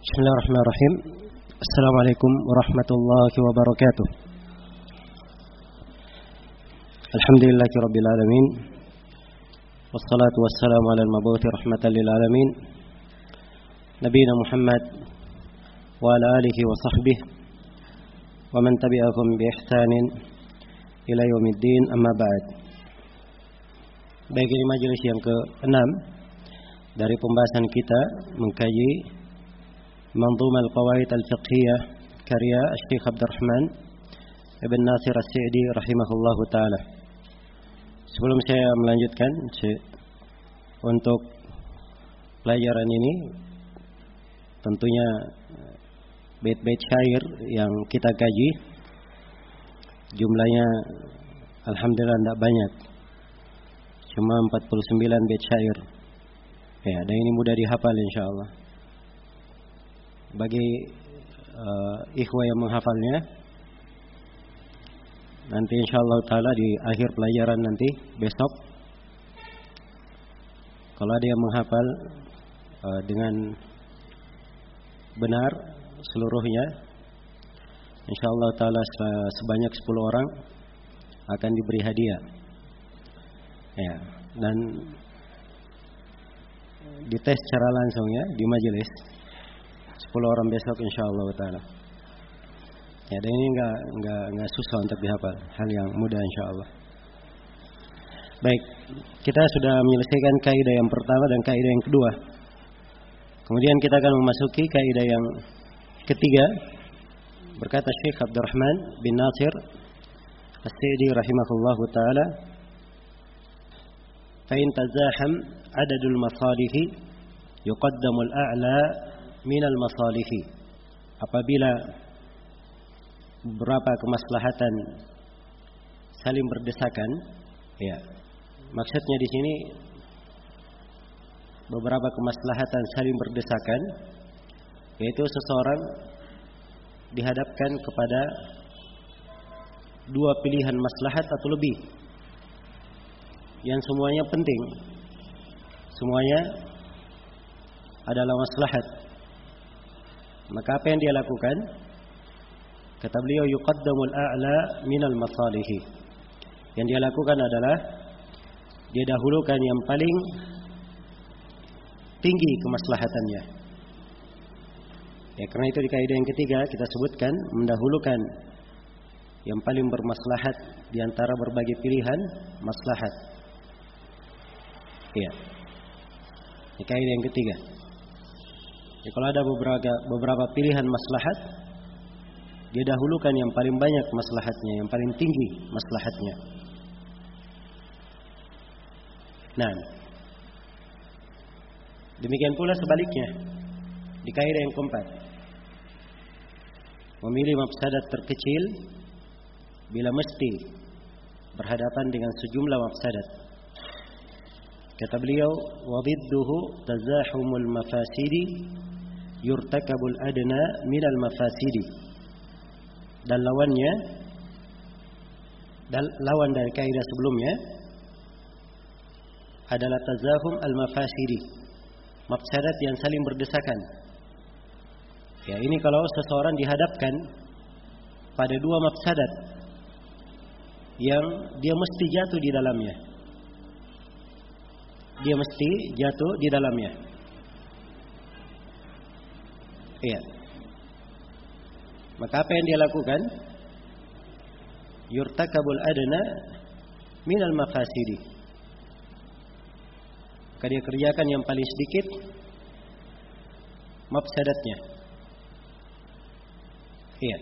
Bismillahirrahmanirrahim. Assalamualaikum warahmatullahi wabarakatuh. Alhamdulillahirabbil alamin. Wassalatu wassalamu ala al-mabuthi rahmatan lil alamin. Nabiyina Muhammad wa ala alihi wa sahbihi wa man tabi'ahum bi ihsanin ila yaumiddin, amma ba'd. Baik, ini majelis yang ke-6 dari pembahasan kita mengkaji Manzumah Al-Qawaid Al-Fiqhiyah karya Syekh Abdurrahman Ibn Nasir As-Sa'di rahimahullahu taala. Sebelum saya melanjutkan untuk pelajaran ini, tentunya bait-bait syair yang kita kaji jumlahnya alhamdulillah tidak banyak, cuma 49 bait syair. Ya, dan ini mudah dihafal insyaallah. Bagi ikhwah yang menghafalnya, nanti insyaallah taala di akhir pelajaran nanti besok, kalau ada yang menghafal dengan benar seluruhnya, insyaallah taala sebanyak 10 orang akan diberi hadiah. Ya, dan dites secara langsung ya di majelis 10 orang besok insyaallah taala. Ya, dan ini enggak susah untuk dihafal, hal yang mudah insyaallah. Baik, kita sudah menyelesaikan kaidah yang pertama dan kaidah yang kedua. Kemudian kita akan memasuki kaidah yang ketiga. Berkata Syekh Abdurrahman bin Nasir As-Sa'di rahimahullahu taala, "Fa in tazaham adadul masalihi yuqaddamu al-a'la minal masalihi." Apabila beberapa kemaslahatan saling berdesakan, ya, maksudnya di sini beberapa kemaslahatan saling berdesakan, yaitu seseorang dihadapkan kepada dua pilihan maslahat atau lebih yang semuanya penting, semuanya adalah maslahat. Maka apa yang dia lakukan? Kata beliau, yuqaddamul a'la minal masalihi. Yang dia lakukan adalah dia dahulukan yang paling tinggi kemaslahatannya. Ya, karena itu di kaidah yang ketiga kita sebutkan mendahulukan yang paling bermaslahat di antara berbagai pilihan maslahat. Ya. Di kaidah yang ketiga. Ya, kalau ada beberapa pilihan maslahat, dia dahulukan yang paling banyak maslahatnya, yang paling tinggi maslahatnya. Nah, demikian pula sebaliknya di kaidah yang keempat, memilih mafsadat terkecil bila mesti berhadapan dengan sejumlah mafsadat. Kata beliau, wa dhidduhu tazahumul mafasidi yurtakabul adna minal mafasidi. Dan lawannya, lawan dari kaidah sebelumnya adalah tazahum al-mafasidi, mafsadat yang saling berdesakan. Ya, ini kalau seseorang dihadapkan pada dua mafsadat yang dia mesti jatuh di dalamnya. Dia mesti jatuh di dalamnya. Iya. Maka apa yang dia lakukan? Yurtakabul adna minal mafasidi. Maka dia kerjakan yang paling sedikit mafsadatnya. Iya.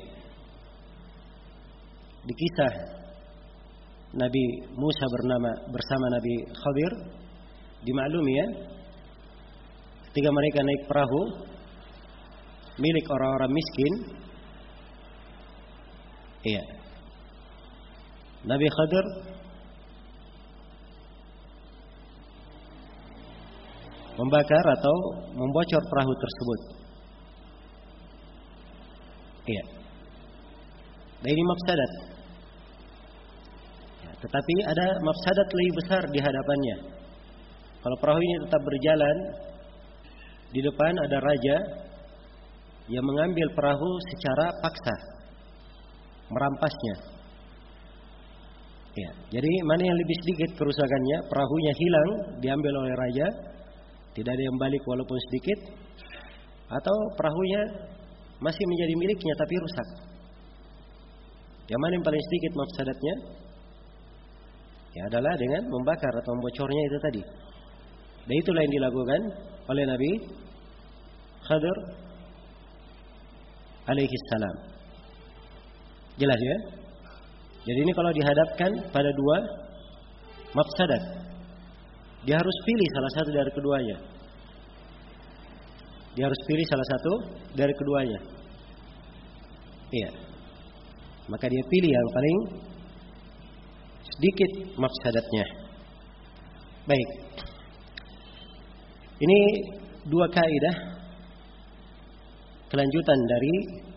Di kisah Nabi Musa bersama Nabi Khadir, dimaklumi ya, ketika mereka naik perahu milik orang-orang miskin, iya, Nabi Khadir membakar atau membocor perahu tersebut. Iya. Dan ini mafsadat. Ya, tetapi ada mafsadat lebih besar di hadapannya. Kalau perahu ini tetap berjalan, di depan ada raja yang mengambil perahu secara paksa, merampasnya. Ya, jadi mana yang lebih sedikit kerusakannya? Perahunya hilang, diambil oleh raja, tidak ada yang balik walaupun sedikit, atau perahunya masih menjadi miliknya tapi rusak. Yang mana yang paling sedikit mafsadatnya? Ya adalah dengan membakar atau membocornya itu tadi. Dan itulah yang dilakukan oleh Nabi Khadir alaihi salam. Jelas ya? Jadi ini kalau dihadapkan pada dua mafsadat, dia harus pilih salah satu dari keduanya. Dia harus pilih salah satu dari keduanya. Iya. Maka dia pilih yang paling sedikit mafsadatnya. Baik. Ini dua kaidah kelanjutan dari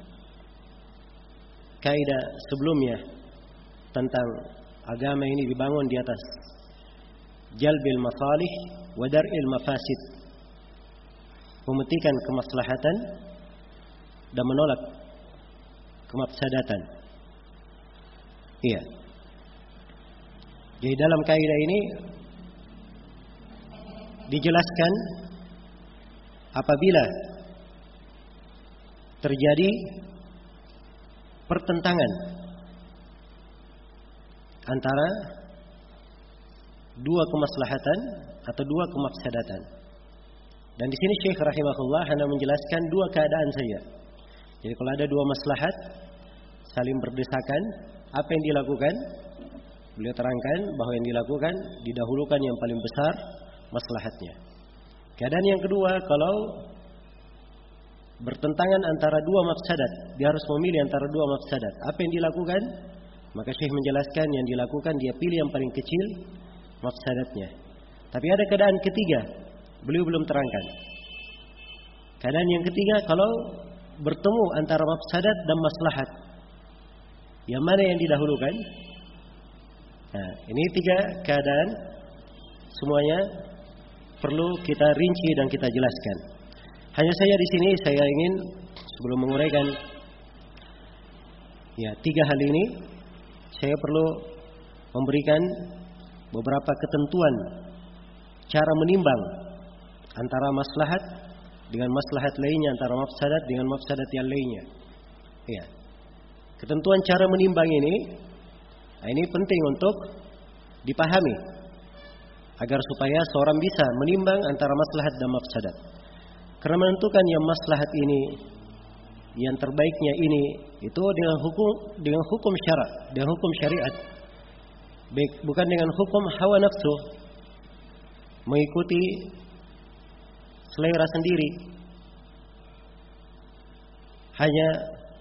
kaidah sebelumnya tentang agama ini dibangun di atas jalbil masalih wa dar'il mafasid, memetikan kemaslahatan dan menolak kemafsadatan. Iya. Jadi dalam kaidah ini dijelaskan apabila terjadi pertentangan antara dua kemaslahatan atau dua kemafsadatan. Dan di sini Syekh rahimahullah hanya menjelaskan dua keadaan saja. Jadi kalau ada dua maslahat saling berdesakan, apa yang dilakukan? Beliau terangkan bahwa yang dilakukan didahulukan yang paling besar maslahatnya. Keadaan yang kedua, kalau bertentangan antara dua mafsadat, dia harus memilih antara dua mafsadat. Apa yang dilakukan? Maka Syekh menjelaskan yang dilakukan dia pilih yang paling kecil mafsadatnya. Tapi ada keadaan ketiga, beliau belum terangkan. Keadaan yang ketiga, kalau bertemu antara mafsadat dan maslahat, yang mana yang didahulukan? Nah, ini tiga keadaan, semuanya perlu kita rinci dan kita jelaskan. Hanya saja di sini saya ingin sebelum menguraikan ya tiga hal ini, saya perlu memberikan beberapa ketentuan cara menimbang antara maslahat dengan maslahat lainnya, antara mafsadat dengan mafsadat yang lainnya. Ya. Ketentuan cara menimbang ini penting untuk dipahami agar supaya seorang bisa menimbang antara maslahat dan mafsadat. Karena menentukan yang maslahat ini, yang terbaiknya ini, itu dengan hukum syara', dengan hukum syariat. Bukan dengan hukum hawa nafsu, mengikuti selera sendiri, hanya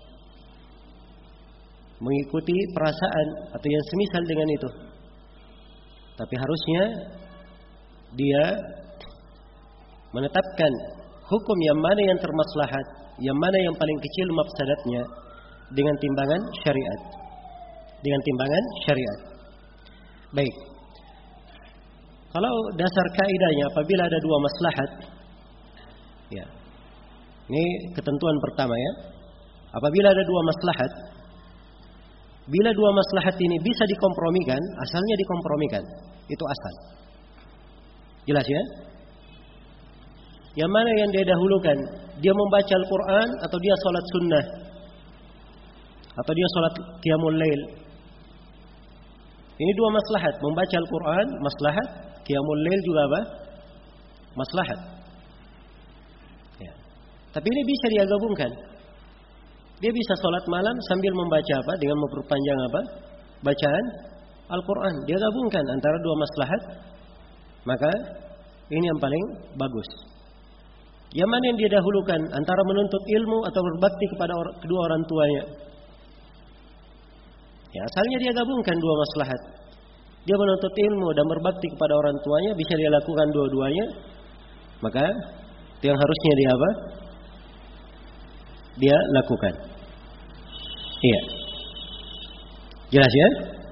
mengikuti perasaan atau yang semisal dengan itu. Tapi harusnya dia menetapkan hukum yang mana yang termaslahat, yang mana yang paling kecil mafsadatnya dengan timbangan syariat. Dengan timbangan syariat. Baik. Kalau dasar kaidahnya apabila ada dua maslahat, ya. Ini ketentuan pertama ya. Apabila ada dua maslahat, bila dua maslahat ini bisa dikompromikan, asalnya dikompromikan. Itu asal. Jelas ya? Yang mana yang dia dahulukan? Dia membaca Al-Quran atau dia sholat sunnah? Atau dia sholat qiyamul lail? Ini dua maslahat. Membaca Al-Quran, maslahat. Qiyamul lail juga apa? Maslahat. Ya. Tapi ini bisa dia gabungkan. Dia bisa sholat malam sambil membaca apa? Dengan memperpanjang apa? Bacaan Al-Quran. Dia gabungkan antara dua maslahat. Maka ini yang paling bagus. Yang mana yang dia dahulukan? Antara menuntut ilmu atau berbakti kepada kedua orang tuanya. Ya, asalnya dia gabungkan dua maslahat. Dia menuntut ilmu dan berbakti kepada orang tuanya, bisa dia lakukan dua-duanya. Maka yang harusnya dia apa? Dia lakukan. Iya. Jelas ya?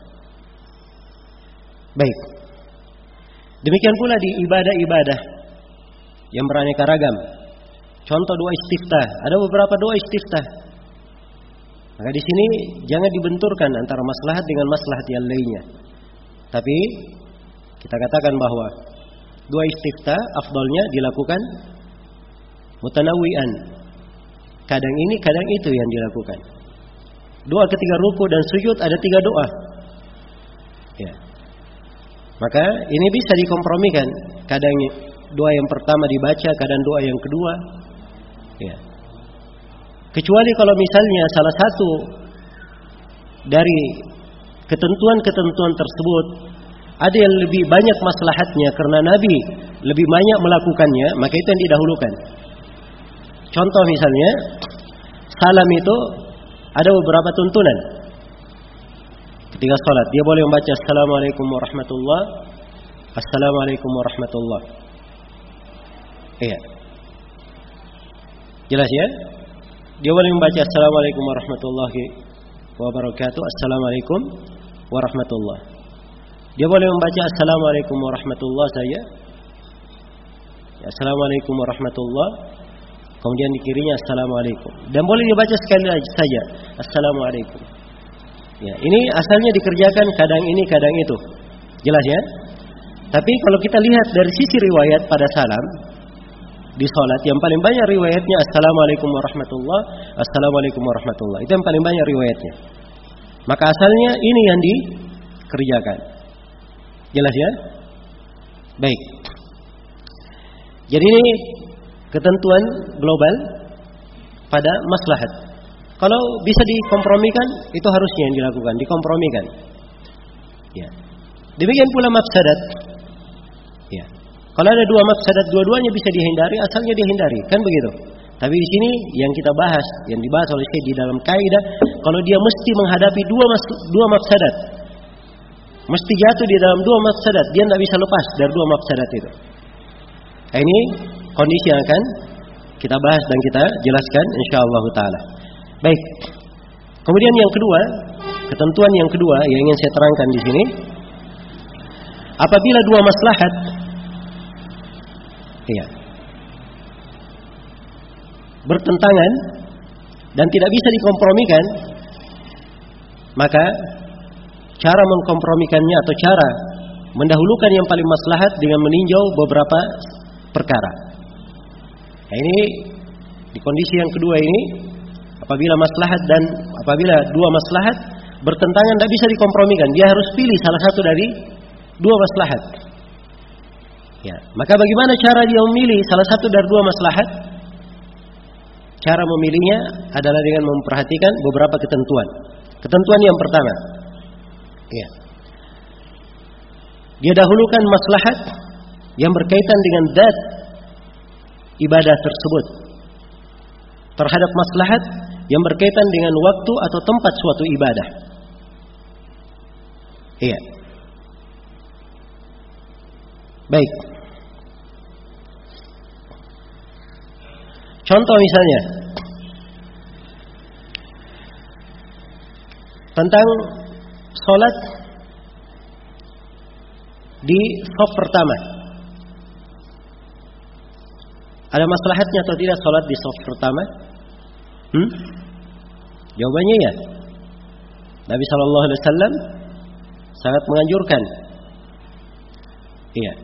Baik. Demikian pula di ibadah-ibadah yang beraneka ragam. Contoh doa istiftah, ada beberapa doa istiftah. Maka di sini jangan dibenturkan antara maslahat dengan maslahat yang lainnya. Tapi kita katakan bahwa doa istiftah afdalnya dilakukan mutanawwi'an. Kadang ini, kadang itu yang dilakukan. Doa ketika ruku dan sujud ada 3 doa. Ya. Maka ini bisa dikompromikan. Kadang doa yang pertama dibaca, kadang doa yang kedua. Ya. Kecuali kalau misalnya salah satu dari ketentuan-ketentuan tersebut ada yang lebih banyak maslahatnya karena Nabi lebih banyak melakukannya, maka itu yang didahulukan. Contoh misalnya, salam itu ada beberapa tuntunan. Ketika salat, dia boleh membaca Assalamualaikum warahmatullahi wabarakatuh. Assalamualaikum warahmatullahi wabarakatuh. Iya. Jelas ya? Dia boleh membaca Assalamualaikum warahmatullahi wabarakatuh. Assalamualaikum warahmatullahi. Dia boleh membaca Assalamualaikum warahmatullahi saja. Assalamualaikum warahmatullahi. Kemudian di kirinya Assalamualaikum. Dan boleh dibaca sekali saja Assalamualaikum. Ya, ini asalnya dikerjakan kadang ini kadang itu. Jelas ya? Tapi kalau kita lihat dari sisi riwayat pada salam di salat, yang paling banyak riwayatnya Assalamualaikum warahmatullahi, Assalamualaikum warahmatullahi. Itu yang paling banyak riwayatnya. Maka asalnya ini yang dikerjakan. Jelas ya? Baik. Jadi ini ketentuan global pada maslahat. Kalau bisa dikompromikan, itu harusnya yang dilakukan, dikompromikan. Ya. Demikian pula mafsadat. Ya. Kalau ada 2 mafsadat, dua-duanya bisa dihindari, asalnya dihindari, kan begitu. Tapi di sini yang kita bahas, yang dibahas oleh Syekh di dalam kaidah, kalau dia mesti menghadapi 2 mafsadat, mesti jatuh di dalam 2 mafsadat, dia tidak bisa lepas dari 2 mafsadat itu. Nah, ini kondisi yang akan kita bahas dan kita jelaskan insyaallah taala. Baik. Kemudian yang kedua, ketentuan yang kedua yang ingin saya terangkan di sini, apabila 2 maslahat bertentangan dan tidak bisa dikompromikan, maka cara mengkompromikannya atau cara mendahulukan yang paling maslahat dengan meninjau beberapa perkara. Nah, ini di kondisi yang kedua ini, apabila maslahat dan apabila 2 maslahat bertentangan tidak bisa dikompromikan, dia harus pilih salah satu dari 2 maslahat. Ya, maka bagaimana cara dia memilih salah satu dari 2 maslahat? Cara memilihnya adalah dengan memperhatikan beberapa ketentuan. Ketentuan yang pertama, ya, dia dahulukan maslahat yang berkaitan dengan zat ibadah tersebut terhadap maslahat yang berkaitan dengan waktu atau tempat suatu ibadah. Iya. Baik. Contoh misalnya tentang sholat di shaf pertama. Ada maslahatnya atau tidak sholat di shaf pertama? Jawabannya ya. Nabi sallallahu alaihi wasallam sangat menganjurkan. Iya.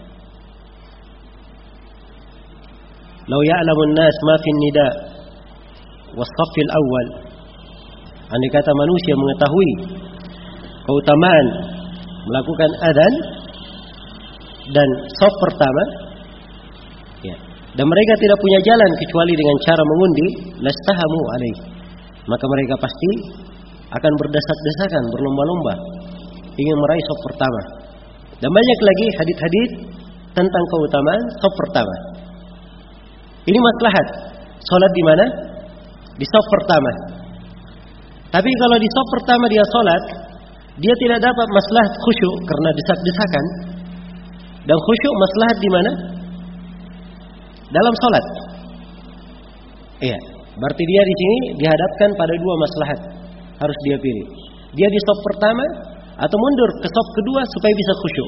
Lau ya'lamun nas ma fi nida was-saffil awal. Andai kata manusia mengetahui keutamaan melakukan adzan dan shaf pertama, ya, dan mereka tidak punya jalan kecuali dengan cara mengundi, lastahamu alaih, maka mereka pasti akan berdesak-desakan, berlomba-lomba ingin meraih shaf pertama. Dan banyak lagi hadits-hadits tentang keutamaan shaf pertama. Ini maslahat. Salat di mana? Di shaf pertama. Tapi kalau di shaf pertama dia salat, dia tidak dapat maslahat khusyuk karena desak-desakan. Dan khusyuk maslahat di mana? Dalam salat. Iya, berarti dia di sini dihadapkan pada 2 maslahat. Harus dia pilih. Dia di shaf pertama atau mundur ke shaf kedua supaya bisa khusyuk.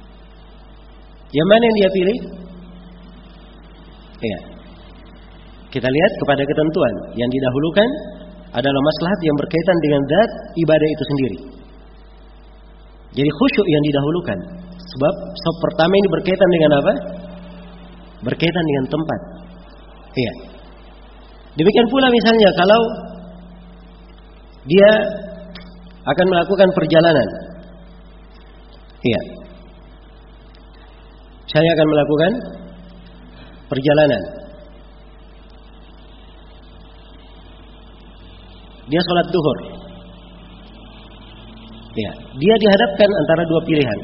Yang mana yang dia pilih? Iya. Kita lihat kepada ketentuan. Yang didahulukan adalah maslahat yang berkaitan dengan zat ibadah itu sendiri. Jadi khusyuk yang didahulukan. Sebab pertama ini berkaitan dengan apa? Berkaitan dengan tempat. Iya. Demikian pula misalnya kalau dia akan melakukan perjalanan. Iya. Saya akan melakukan perjalanan. Dia sholat duhur. Ya, dia dihadapkan antara dua pilihan.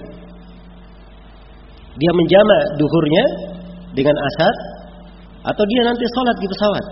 Dia menjamak duhurnya dengan asar, atau dia nanti sholat di pesawat.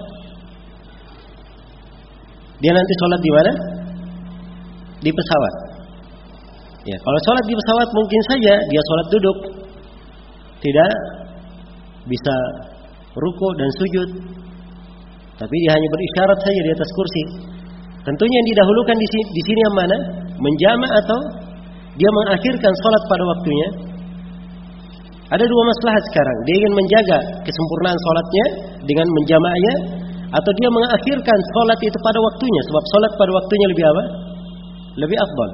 Dia nanti sholat di mana? Di pesawat. Ya, kalau sholat di pesawat mungkin saja dia sholat duduk, tidak bisa ruku dan sujud, tapi dia hanya berisyarat saja di atas kursi. Tentunya yang didahulukan di sini yang mana? Menjamak atau dia mengakhirkan sholat pada waktunya? Ada dua maslahat sekarang. Dia ingin menjaga kesempurnaan sholatnya dengan menjamaknya, atau dia mengakhirkan sholat itu pada waktunya. Sebab sholat pada waktunya lebih apa? Lebih afdal.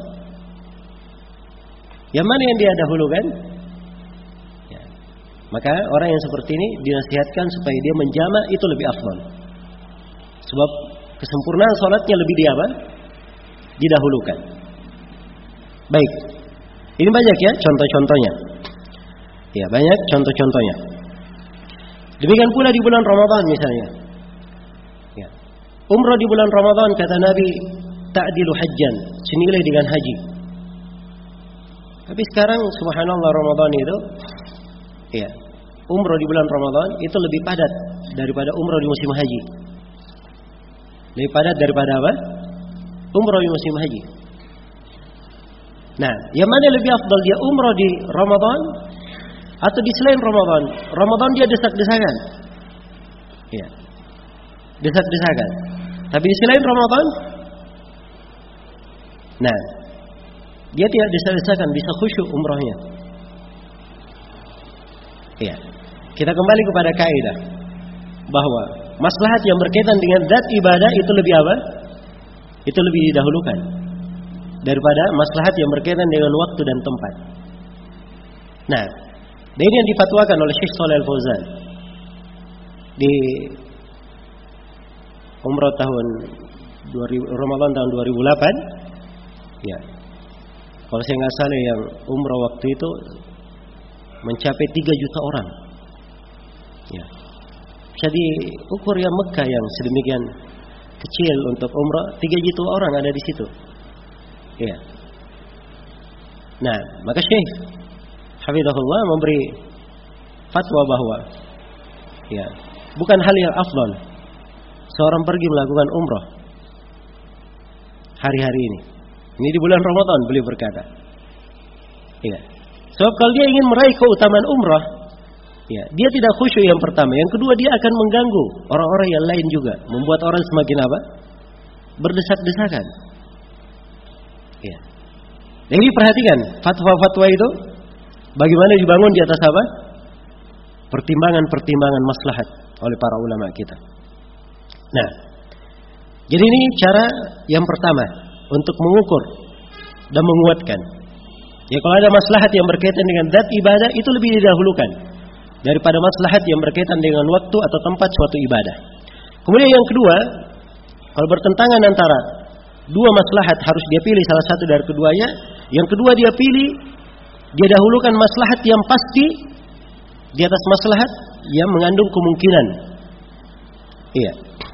Yang mana yang dia dahulukan? Ya. Maka orang yang seperti ini dinasihatkan supaya dia menjamak, itu lebih afdal. Sebab kesempurnaan sholatnya lebih dia apa? Didahulukan. Baik. Ini banyak ya contoh-contohnya. Ya, banyak contoh-contohnya. Demikian pula di bulan Ramadan misalnya. Ya. Umrah di bulan Ramadan kata Nabi ta'dilu hajjan, senilai dengan haji. Tapi sekarang subhanallah Ramadan itu ya, umrah di bulan Ramadan itu lebih padat daripada umrah di musim haji. Lebih padat daripada apa? Umrah di musim haji. Nah, yang mana lebih afdal, dia umrah di Ramadan atau di selain Ramadan? Ramadan dia desak-desakan. Ya. Desak-desakan. Tapi di selain Ramadan, nah, dia tidak desak-desakan, bisa khusyuk umrahnya. Ya. Kita kembali kepada kaidah bahwa maslahat yang berkaitan dengan zat ibadah itu lebih apa? Itu lebih didahulukan daripada maslahat yang berkaitan dengan waktu dan tempat. Nah, ini yang difatwakan oleh Syekh Shalih Al Fauzan di umrah tahun 2000, Ramadan tahun 2008. Ya. Kalau saya nggak salah yang umrah waktu itu mencapai 3 juta orang. Ya. Jadi ukur yang Mekah yang sedemikian kecil untuk umrah, 3 juta orang ada di situ. Ya. Nah, maka Syekh hafizahullah memberi fatwa bahwa ya, bukan hal yang afdal seorang pergi melakukan umrah hari-hari ini. Ini di bulan Ramadan beliau berkata. Ya. Sebab kalau dia ingin meraih keutamaan umrah, ya, dia tidak khusyuk yang pertama. Yang kedua, dia akan mengganggu orang-orang yang lain juga, membuat orang semakin apa? Berdesak-desakan. Ya. Jadi perhatikan fatwa-fatwa itu bagaimana dibangun di atas apa? Pertimbangan-pertimbangan maslahat oleh para ulama kita. Nah, jadi ini cara yang pertama untuk mengukur dan menguatkan. Ya, kalau ada maslahat yang berkaitan dengan zat ibadah itu lebih didahulukan daripada maslahat yang berkaitan dengan waktu atau tempat suatu ibadah. Kemudian yang kedua, kalau bertentangan antara dua maslahat harus dia pilih salah satu dari keduanya. Yang kedua dia pilih, dia dahulukan maslahat yang pasti di atas maslahat yang mengandung kemungkinan. Iya.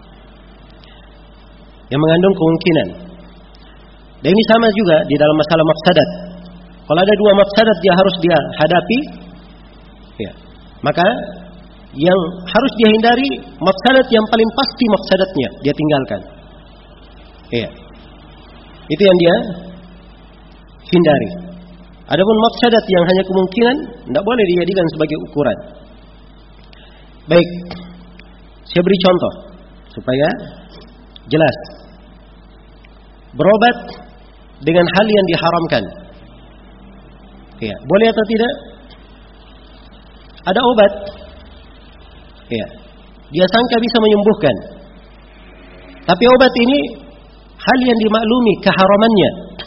Yang mengandung kemungkinan. Dan ini sama juga di dalam masalah mafsadat. Kalau ada dua mafsadat dia harus dia hadapi, ya, maka yang harus dia hindari mafsadat yang paling pasti mafsadatnya dia tinggalkan. Iya. Itu yang dia hindari. Adapun mafsadat yang hanya kemungkinan tidak boleh dijadikan sebagai ukuran. Baik. Saya beri contoh supaya jelas. Berobat dengan hal yang diharamkan. Ya, boleh atau tidak? Ada obat. Ya. Dia sangka bisa menyembuhkan. Tapi obat ini hal yang dimaklumi keharamannya.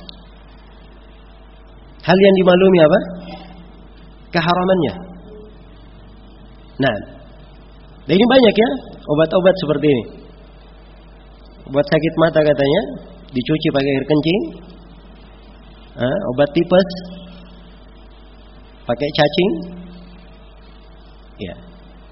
Hal yang dimaklumi apa? Keharamannya. Nah, dan ini banyak ya obat-obat seperti ini. Obat sakit mata katanya dicuci pakai air kencing. Obat tipes pakai cacing. Ya.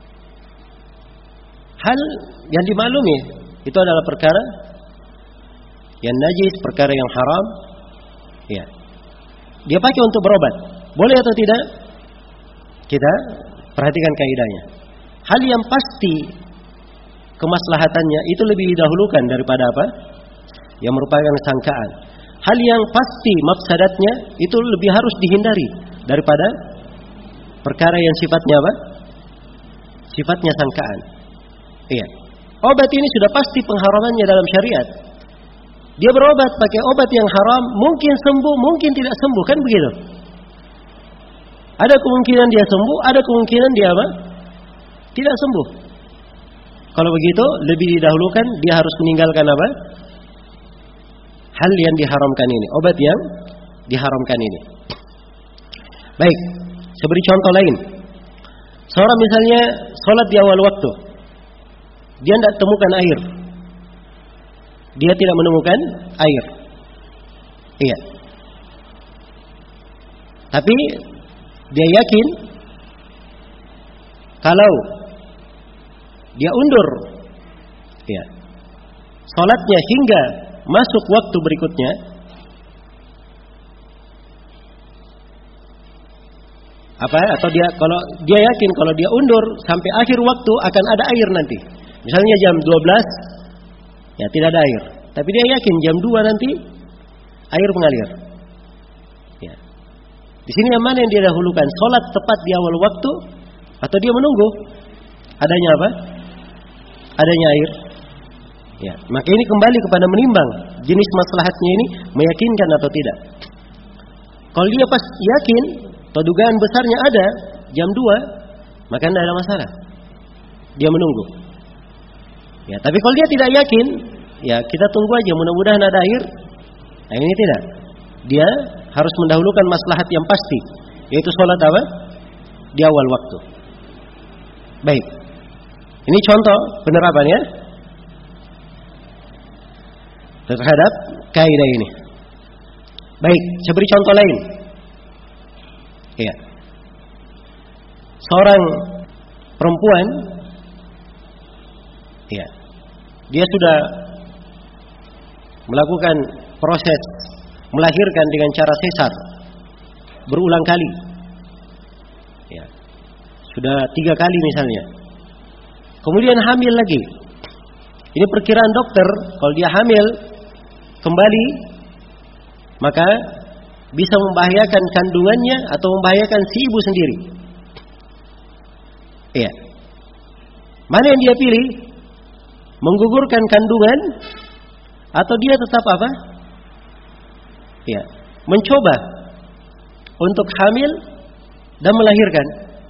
Hal yang dimaklumi itu adalah perkara yang najis, perkara yang haram. Ya. Dia pakai untuk berobat. Boleh atau tidak? Kita perhatikan kaidahnya. Hal yang pasti kemaslahatannya itu lebih didahulukan daripada apa? Yang merupakan sangkaan. Hal yang pasti mafsadatnya itu lebih harus dihindari daripada perkara yang sifatnya apa? Sifatnya sangkaan. Iya. Obat ini sudah pasti pengharamannya dalam syariat. Dia berobat pakai obat yang haram, mungkin sembuh, mungkin tidak sembuh, kan begitu? Ada kemungkinan dia sembuh, ada kemungkinan dia apa? Tidak sembuh. Kalau begitu, lebih didahulukan dia harus meninggalkan apa? Hal yang diharamkan ini, obat yang diharamkan ini. Baik, saya beri contoh lain. Seorang misalnya sholat di awal waktu, dia tidak temukan air. Dia tidak menemukan air. Iya. Tapi dia yakin kalau dia undur ya, salatnya hingga masuk waktu berikutnya, atau dia kalau dia yakin kalau dia undur sampai akhir waktu akan ada air nanti. Misalnya jam 12 ya tidak ada air, tapi dia yakin jam 2 nanti air mengalir. Ya. Di sini yang mana yang dia dahulukan? Salat tepat di awal waktu atau dia menunggu adanya apa? Adanya air. Ya, maka ini kembali kepada menimbang jenis maslahatnya ini meyakinkan atau tidak. Kalau dia pas yakin atau dugaan besarnya ada jam 2, maka tidak ada masalah. Dia menunggu. Ya, tapi kalau dia tidak yakin, ya kita tunggu aja, mudah-mudahan ada air. Nah, ini tidak. Dia harus mendahulukan maslahat yang pasti, yaitu sholat apa? Di awal waktu. Baik. Ini contoh penerapannya terhadap kaidah ini. Baik, saya beri contoh lain. Ya. Seorang perempuan, ya, dia sudah melakukan proses melahirkan dengan cara sesar berulang kali. Ya. Sudah 3 kali misalnya. Kemudian hamil lagi. Ini perkiraan dokter, kalau dia hamil kembali, maka bisa membahayakan kandungannya atau membahayakan si ibu sendiri. Iya. Mana yang dia pilih? Menggugurkan kandungan atau dia tetap apa? Iya, mencoba untuk hamil dan melahirkan.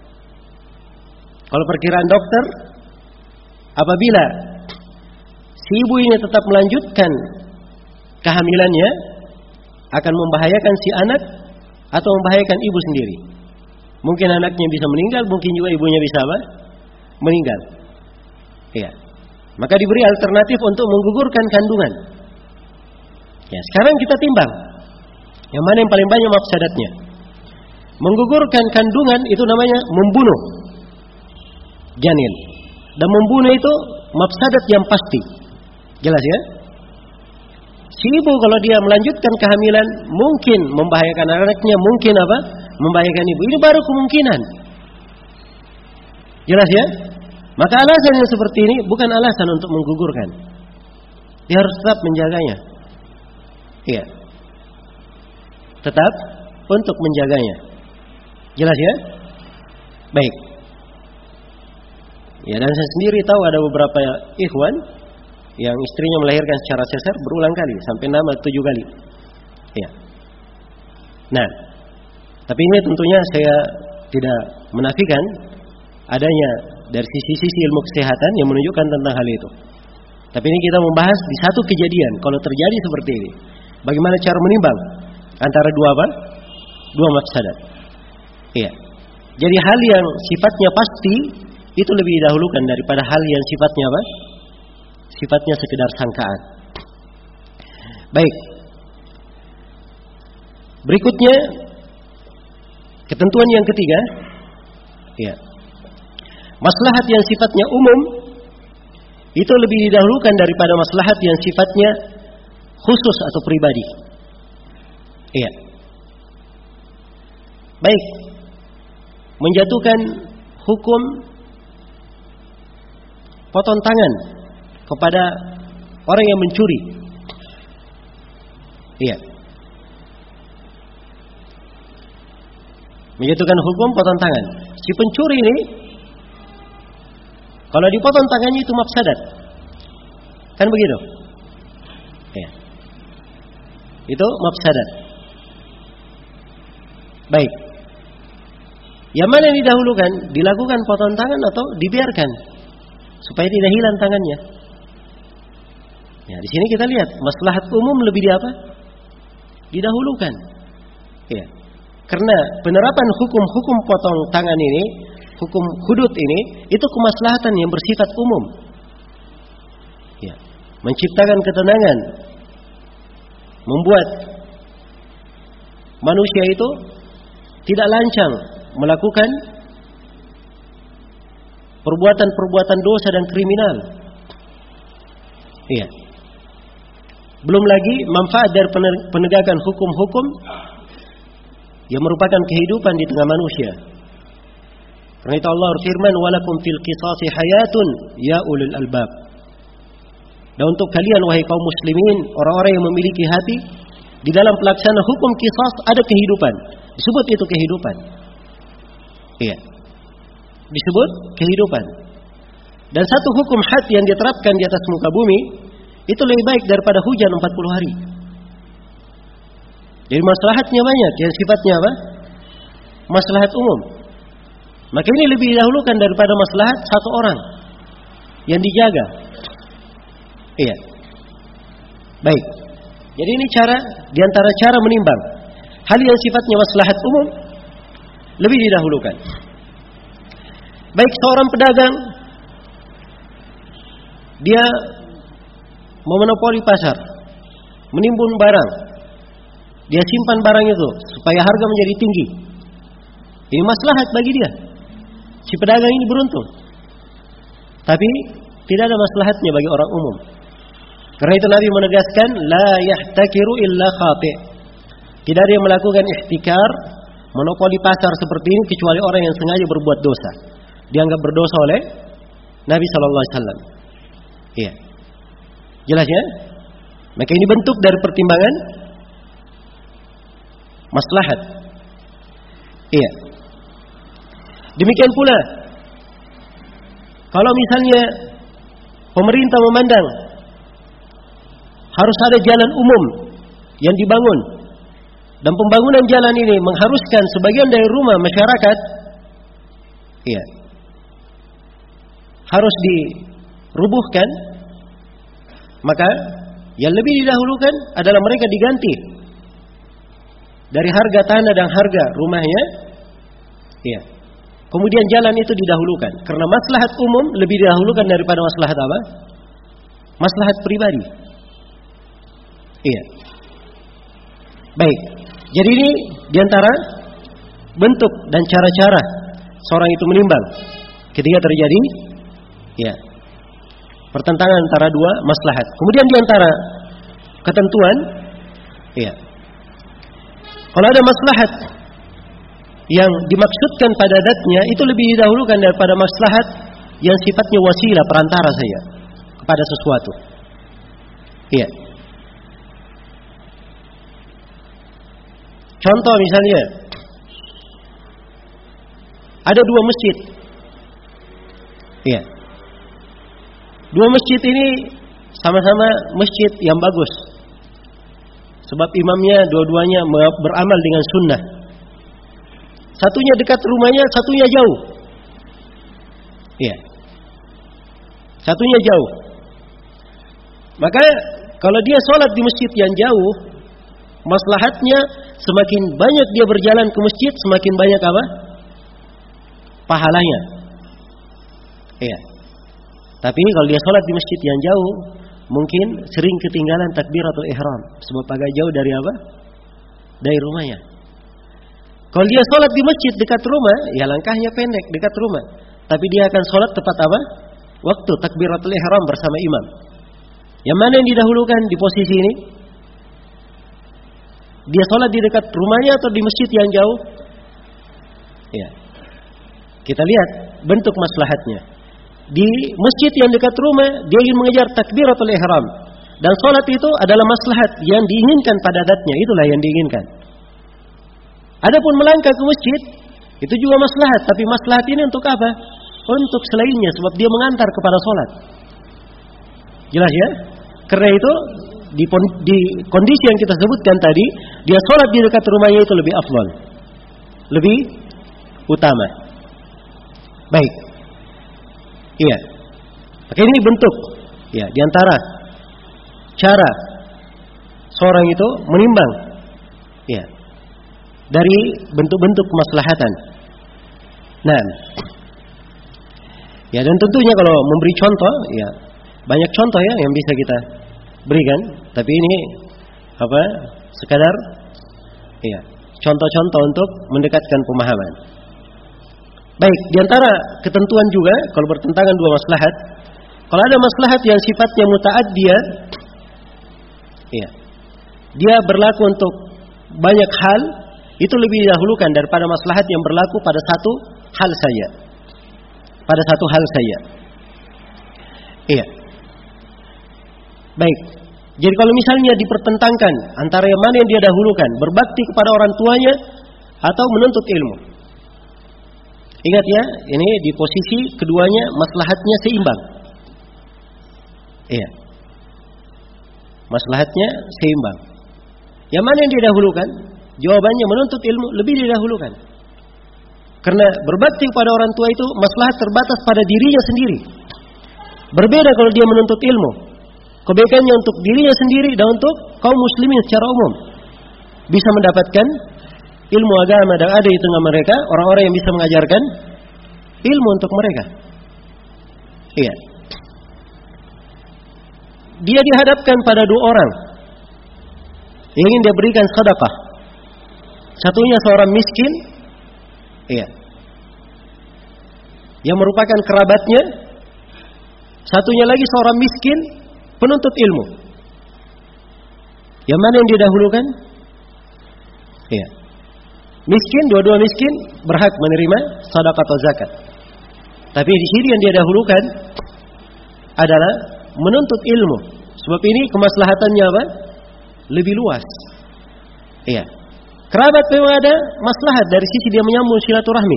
Kalau perkiraan dokter, apabila si ibu ini tetap melanjutkan kehamilannya, akan membahayakan si anak atau membahayakan ibu sendiri. Mungkin anaknya bisa meninggal, mungkin juga ibunya bisa apa? Meninggal. Ya. Maka diberi alternatif untuk menggugurkan kandungan. Ya, sekarang kita timbang yang mana yang paling banyak mafsadatnya. Menggugurkan kandungan itu namanya membunuh janin. Dan membunuh itu mafsadat yang pasti. Jelas ya? Si ibu kalau dia melanjutkan kehamilan mungkin membahayakan anaknya, mungkin apa? Membahayakan ibu. Ini baru kemungkinan. Jelas ya? Maka alasan yang seperti ini bukan alasan untuk menggugurkan. Dia harus tetap menjaganya. Iya. Tetap untuk menjaganya. Jelas ya? Baik. Ya, dan saya sendiri tahu ada beberapa ikhwan yang istrinya melahirkan secara sesar berulang kali sampai 6 atau 7 kali. Ya. Nah, tapi ini tentunya saya tidak menafikan adanya dari sisi-sisi ilmu kesehatan yang menunjukkan tentang hal itu. Tapi ini kita membahas di satu kejadian. Kalau terjadi seperti ini, bagaimana cara menimbang antara dua apa? Dua mafsadat. Iya. Jadi hal yang sifatnya pasti itu lebih didahulukan daripada hal yang sifatnya apa? Sifatnya sekedar sangkaan. Baik. Berikutnya ketentuan yang ketiga, ya. Maslahat yang sifatnya umum itu lebih didahulukan daripada maslahat yang sifatnya khusus atau pribadi. Iya. Baik. Menjatuhkan hukum potong tangan kepada orang yang mencuri. Iya. Menjatuhkan hukum potong tangan. Si pencuri ini kalau dipotong tangannya itu mafsadat. Kan begitu? Ya. Itu mafsadat. Baik. Yang mana yang didahulukan? Dilakukan potong tangan atau dibiarkan supaya tidak hilang tangannya? Ya, di sini kita lihat maslahat umum lebih di apa? Didahulukan. Ya. Karena penerapan hukum-hukum potong tangan ini, hukum hudud ini, itu kemaslahatan yang bersifat umum. Ya. Menciptakan ketenangan, membuat manusia itu tidak lancang melakukan perbuatan-perbuatan dosa dan kriminal. Iya. Belum lagi manfaat dari penegakan hukum-hukum yang merupakan kehidupan di tengah manusia. Karena itu Allah berfirman, "Walakum fil qisasi hayatun ya ulul albab." Dan untuk kalian wahai kaum muslimin, orang-orang yang memiliki hati, di dalam pelaksanaan hukum qisas ada kehidupan. Disebut itu kehidupan. Iya. Disebut kehidupan. Dan satu hukum had yang diterapkan di atas muka bumi itu lebih baik daripada hujan 40 hari. Jadi maslahatnya banyak, yang sifatnya apa? Maslahat umum. Maka ini lebih didahulukan daripada maslahat satu orang yang dijaga. Iya. Baik. Jadi ini cara di antara cara menimbang hal yang sifatnya maslahat umum lebih didahulukan. Baik, seorang pedagang dia memonopoli pasar, menimbun barang, dia simpan barang itu supaya harga menjadi tinggi. Ini maslahat bagi dia. Si pedagang ini beruntung. Tapi tidak ada maslahatnya bagi orang umum. Karena itu Nabi menegaskan, la yahtakiru illa khati'. Tidak ada yang melakukan ihtikar, monopoli pasar seperti ini kecuali orang yang sengaja berbuat dosa. Dianggap berdosa oleh Nabi sallallahu alaihi wasallam. Iya. Jelas ya? Maka ini bentuk dari pertimbangan maslahat. Iya. Demikian pula kalau misalnya pemerintah memandang harus ada jalan umum yang dibangun dan pembangunan jalan ini mengharuskan sebagian dari rumah masyarakat, iya, harus dirubuhkan, maka yang lebih didahulukan adalah mereka diganti dari harga tanah dan harga rumahnya. Iya. Kemudian jalan itu didahulukan karena maslahat umum lebih didahulukan daripada maslahat apa? Maslahat pribadi. Iya. Baik. Jadi ini diantara bentuk dan cara-cara seorang itu menimbang ketika terjadi ya pertentangan antara dua maslahat. Kemudian diantara ketentuan, ya, kalau ada maslahat yang dimaksudkan pada zatnya itu lebih didahulukan daripada maslahat yang sifatnya wasilah, perantara saja kepada sesuatu. Iya. Contoh misalnya, ada dua masjid. Iya. Dua masjid ini sama-sama masjid yang bagus. Sebab imamnya dua-duanya beramal dengan sunnah. Satunya dekat rumahnya, satunya jauh. Iya. Satunya jauh. Maka kalau dia sholat di masjid yang jauh, maslahatnya semakin banyak dia berjalan ke masjid, semakin banyak apa? Pahalanya. Iya. Tapi kalau dia sholat di masjid yang jauh, mungkin sering ketinggalan takbiratul ihram, sebab agak jauh dari apa? Dari rumahnya. Kalau dia sholat di masjid dekat rumah, ya langkahnya pendek dekat rumah. Tapi dia akan sholat tepat apa? Waktu takbiratul ihram bersama imam. Yang mana yang didahulukan di posisi ini? Dia sholat di dekat rumahnya atau di masjid yang jauh? Ya. Kita lihat bentuk maslahatnya. Di masjid yang dekat rumah, dia ingin mengejar takbiratul ihram. Dan sholat itu adalah maslahat yang diinginkan pada adatnya. Itulah yang diinginkan. Adapun melangkah ke masjid, itu juga maslahat. Tapi maslahat ini untuk apa? Untuk selainnya, sebab dia mengantar kepada sholat. Jelas ya? Karena itu di kondisi yang kita sebutkan tadi, dia sholat di dekat rumahnya itu lebih afdal, lebih utama. Baik. Iya. Maka ini bentuk, ya, diantara cara seorang itu menimbang, ya, dari bentuk-bentuk kemaslahatan. Nah, ya, dan tentunya kalau memberi contoh, ya, banyak contoh ya yang bisa kita berikan. Tapi ini apa? Sekadar, ya, contoh-contoh untuk mendekatkan pemahaman. Baik, diantara ketentuan juga kalau bertentangan dua maslahat, kalau ada maslahat yang sifatnya muta'addiyah, ya, dia berlaku untuk banyak hal, itu lebih didahulukan daripada maslahat yang berlaku pada satu hal saja. Pada satu hal saja. Iya. Baik. Jadi kalau misalnya dipertentangkan antara yang mana yang dia dahulukan, berbakti kepada orang tuanya atau menuntut ilmu. Ingat ya, ini di posisi keduanya maslahatnya seimbang. Iya. Maslahatnya seimbang. Yang mana yang didahulukan? Jawabannya menuntut ilmu lebih didahulukan. Karena berbakti kepada orang tua itu maslahat terbatas pada dirinya sendiri. Berbeda kalau dia menuntut ilmu. Kebaikannya untuk dirinya sendiri dan untuk kaum muslimin secara umum. Bisa mendapatkan ilmu agama dan ada di tengah mereka orang-orang yang bisa mengajarkan ilmu untuk mereka. Iya. Dia dihadapkan pada dua orang yang ingin dia berikan sedekah. Satunya seorang miskin, iya, yang merupakan kerabatnya. Satunya lagi seorang miskin penuntut ilmu. Yang mana yang didahulukan? Iya. Miskin, dua-dua miskin berhak menerima sedekah atau zakat. Tapi di sini yang dia dahulukan adalah menuntut ilmu. Sebab ini kemaslahatannya apa? Lebih luas. Iya. Kerabat memang ada maslahat dari sisi dia menyambung silaturahmi.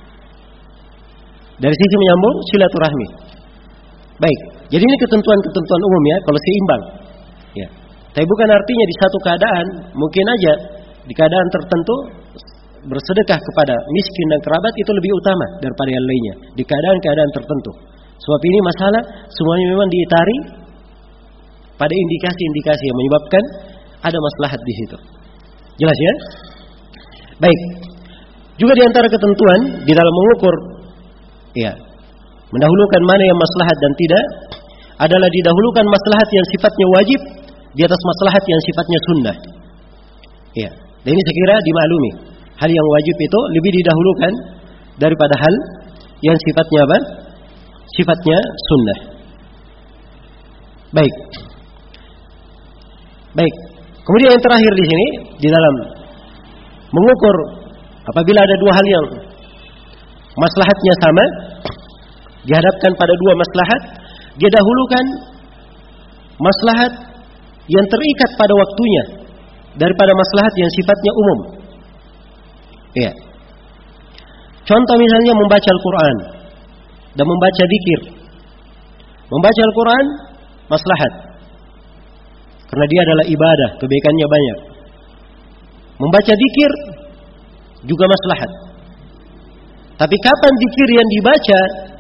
Dari sisi menyambung silaturahmi. Baik. Jadi ini ketentuan-ketentuan umum ya, kalau seimbang. Ya. Tapi bukan artinya di satu keadaan mungkin aja di keadaan tertentu bersedekah kepada miskin dan kerabat itu lebih utama daripada yang lainnya di keadaan-keadaan tertentu. Sebab ini masalah semuanya memang diitari pada indikasi-indikasi yang menyebabkan ada maslahat di situ. Jelas ya? Baik. Juga di antara ketentuan di dalam mengukur, ya, mendahulukan mana yang maslahat dan tidak adalah didahulukan maslahat yang sifatnya wajib di atas maslahat yang sifatnya sunnah. Ya. Dan ini saya kira dimaklumi. Hal yang wajib itu lebih didahulukan daripada hal yang sifatnya apa? Sifatnya sunnah. Baik. Baik. Kemudian yang terakhir di sini di dalam mengukur apabila ada dua hal yang maslahatnya sama, dihadapkan pada dua maslahat, dia dahulukan maslahat yang terikat pada waktunya daripada maslahat yang sifatnya umum. Ya. Contoh misalnya membaca Al-Quran dan membaca zikir. Membaca Al-Quran maslahat karena dia adalah ibadah, kebaikannya banyak. Membaca zikir juga maslahat. Tapi kapan zikir yang dibaca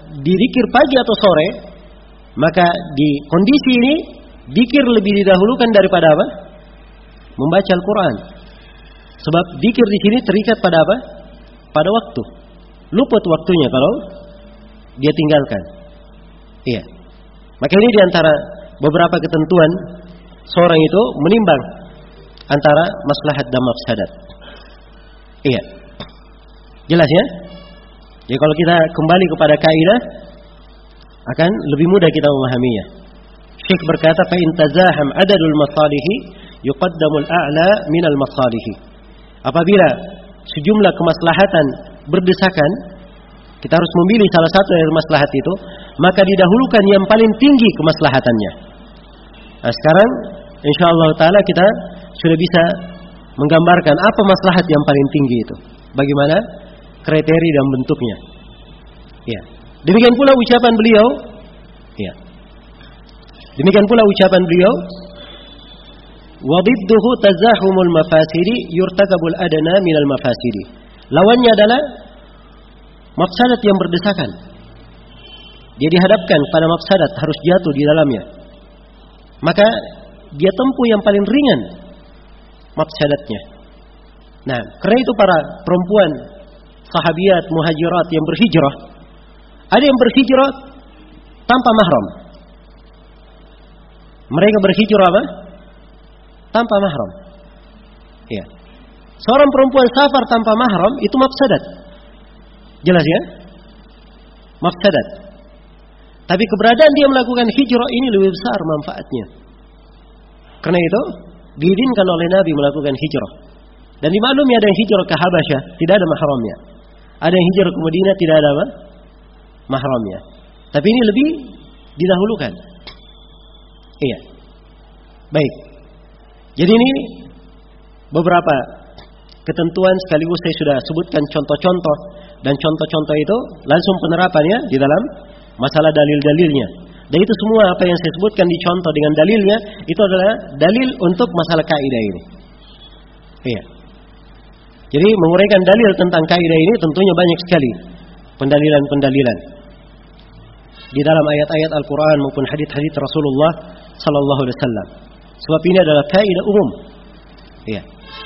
di zikir pagi atau sore, maka di kondisi ini zikir lebih didahulukan daripada apa? Membaca Al-Quran. Sebab zikir di sini terikat pada apa? Pada waktu. Luput waktunya kalau dia tinggalkan. Iya. Maka ini diantara beberapa ketentuan seorang itu menimbang antara maslahat dan mafsadat. Iya. Jelas ya? Jadi kalau kita kembali kepada kaidah akan lebih mudah kita memahaminya. Syekh berkata fa in tazaham adadul masalihi yuqaddamul a'la minal masalihi. Apabila sejumlah kemaslahatan berdesakan, kita harus memilih salah satu dari maslahat itu, maka didahulukan yang paling tinggi kemaslahatannya. Nah, sekarang insyaallah taala kita sudah bisa menggambarkan apa maslahat yang paling tinggi itu. Bagaimana kriteria dan bentuknya. Ya. Demikian pula ucapan beliau. Ya. Demikian pula ucapan beliau. Wa bidduhu tazahumul mafasidi yurtakabul adna minal mafasidi. Lawannya adalah mafsadat yang berdesakan. Dia dihadapkan pada mafsadat, harus jatuh di dalamnya. Maka dia tempuh yang paling ringan mafsadatnya. Nah, karena itu para perempuan sahabiat muhajirat yang berhijrah, ada yang berhijrah tanpa mahram. Mereka berhijrah apa? Tanpa mahram. Ya. Seorang perempuan safar tanpa mahram itu mafsadat. Jelas ya? Mafsadat. Tapi keberadaan dia melakukan hijrah ini lebih besar manfaatnya. Karena itu diizinkan oleh Nabi melakukan hijrah. Dan dimaklumi ada yang hijrah ke Habasyah, tidak ada mahramnya. Ada yang hijrah ke Madinah, tidak ada apa? Mahramnya. Tapi ini lebih didahulukan. Iya. Baik. Jadi ini beberapa ketentuan, sekaligus saya sudah sebutkan contoh-contoh, dan contoh-contoh itu langsung penerapannya di dalam masalah dalil-dalilnya. Dan itu semua apa yang saya sebutkan di contoh dengan dalilnya itu adalah dalil untuk masalah kaidah ini. Iya. Jadi menguraikan dalil tentang kaidah ini tentunya banyak sekali pendalilan-pendalilan di dalam ayat-ayat Al-Quran maupun hadits-hadits Rasulullah Sallallahu Alaihi Wasallam. Sebab ini adalah kaidah umum. Iya.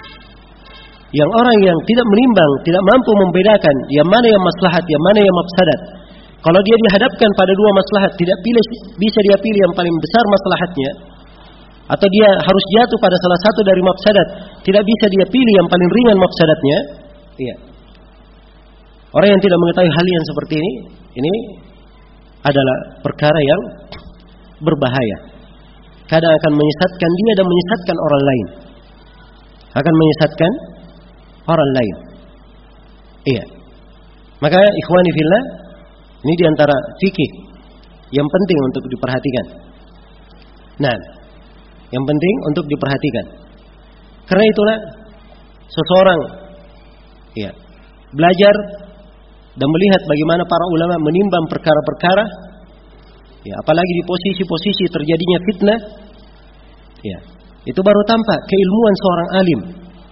Yang orang yang tidak menimbang, tidak mampu membedakan yang mana yang maslahat, yang mana yang mafsadat. Kalau dia dihadapkan pada dua maslahat, tidak bisa dia pilih yang paling besar maslahatnya, atau dia harus jatuh pada salah satu dari mafsadat, tidak bisa dia pilih yang paling ringan mafsadatnya. Iya. Orang yang tidak mengetahui hal yang seperti ini adalah perkara yang berbahaya. Kadang akan menyesatkan dia dan menyesatkan orang lain. Akan menyesatkan orang lain. Iya. Maka ikhwani fillah, ini diantara fikih yang penting untuk diperhatikan. Nah, yang penting untuk diperhatikan. Karena itulah seseorang ya, belajar dan melihat bagaimana para ulama menimbang perkara-perkara, ya, apalagi di posisi-posisi terjadinya fitnah, ya, itu baru tampak keilmuan seorang alim.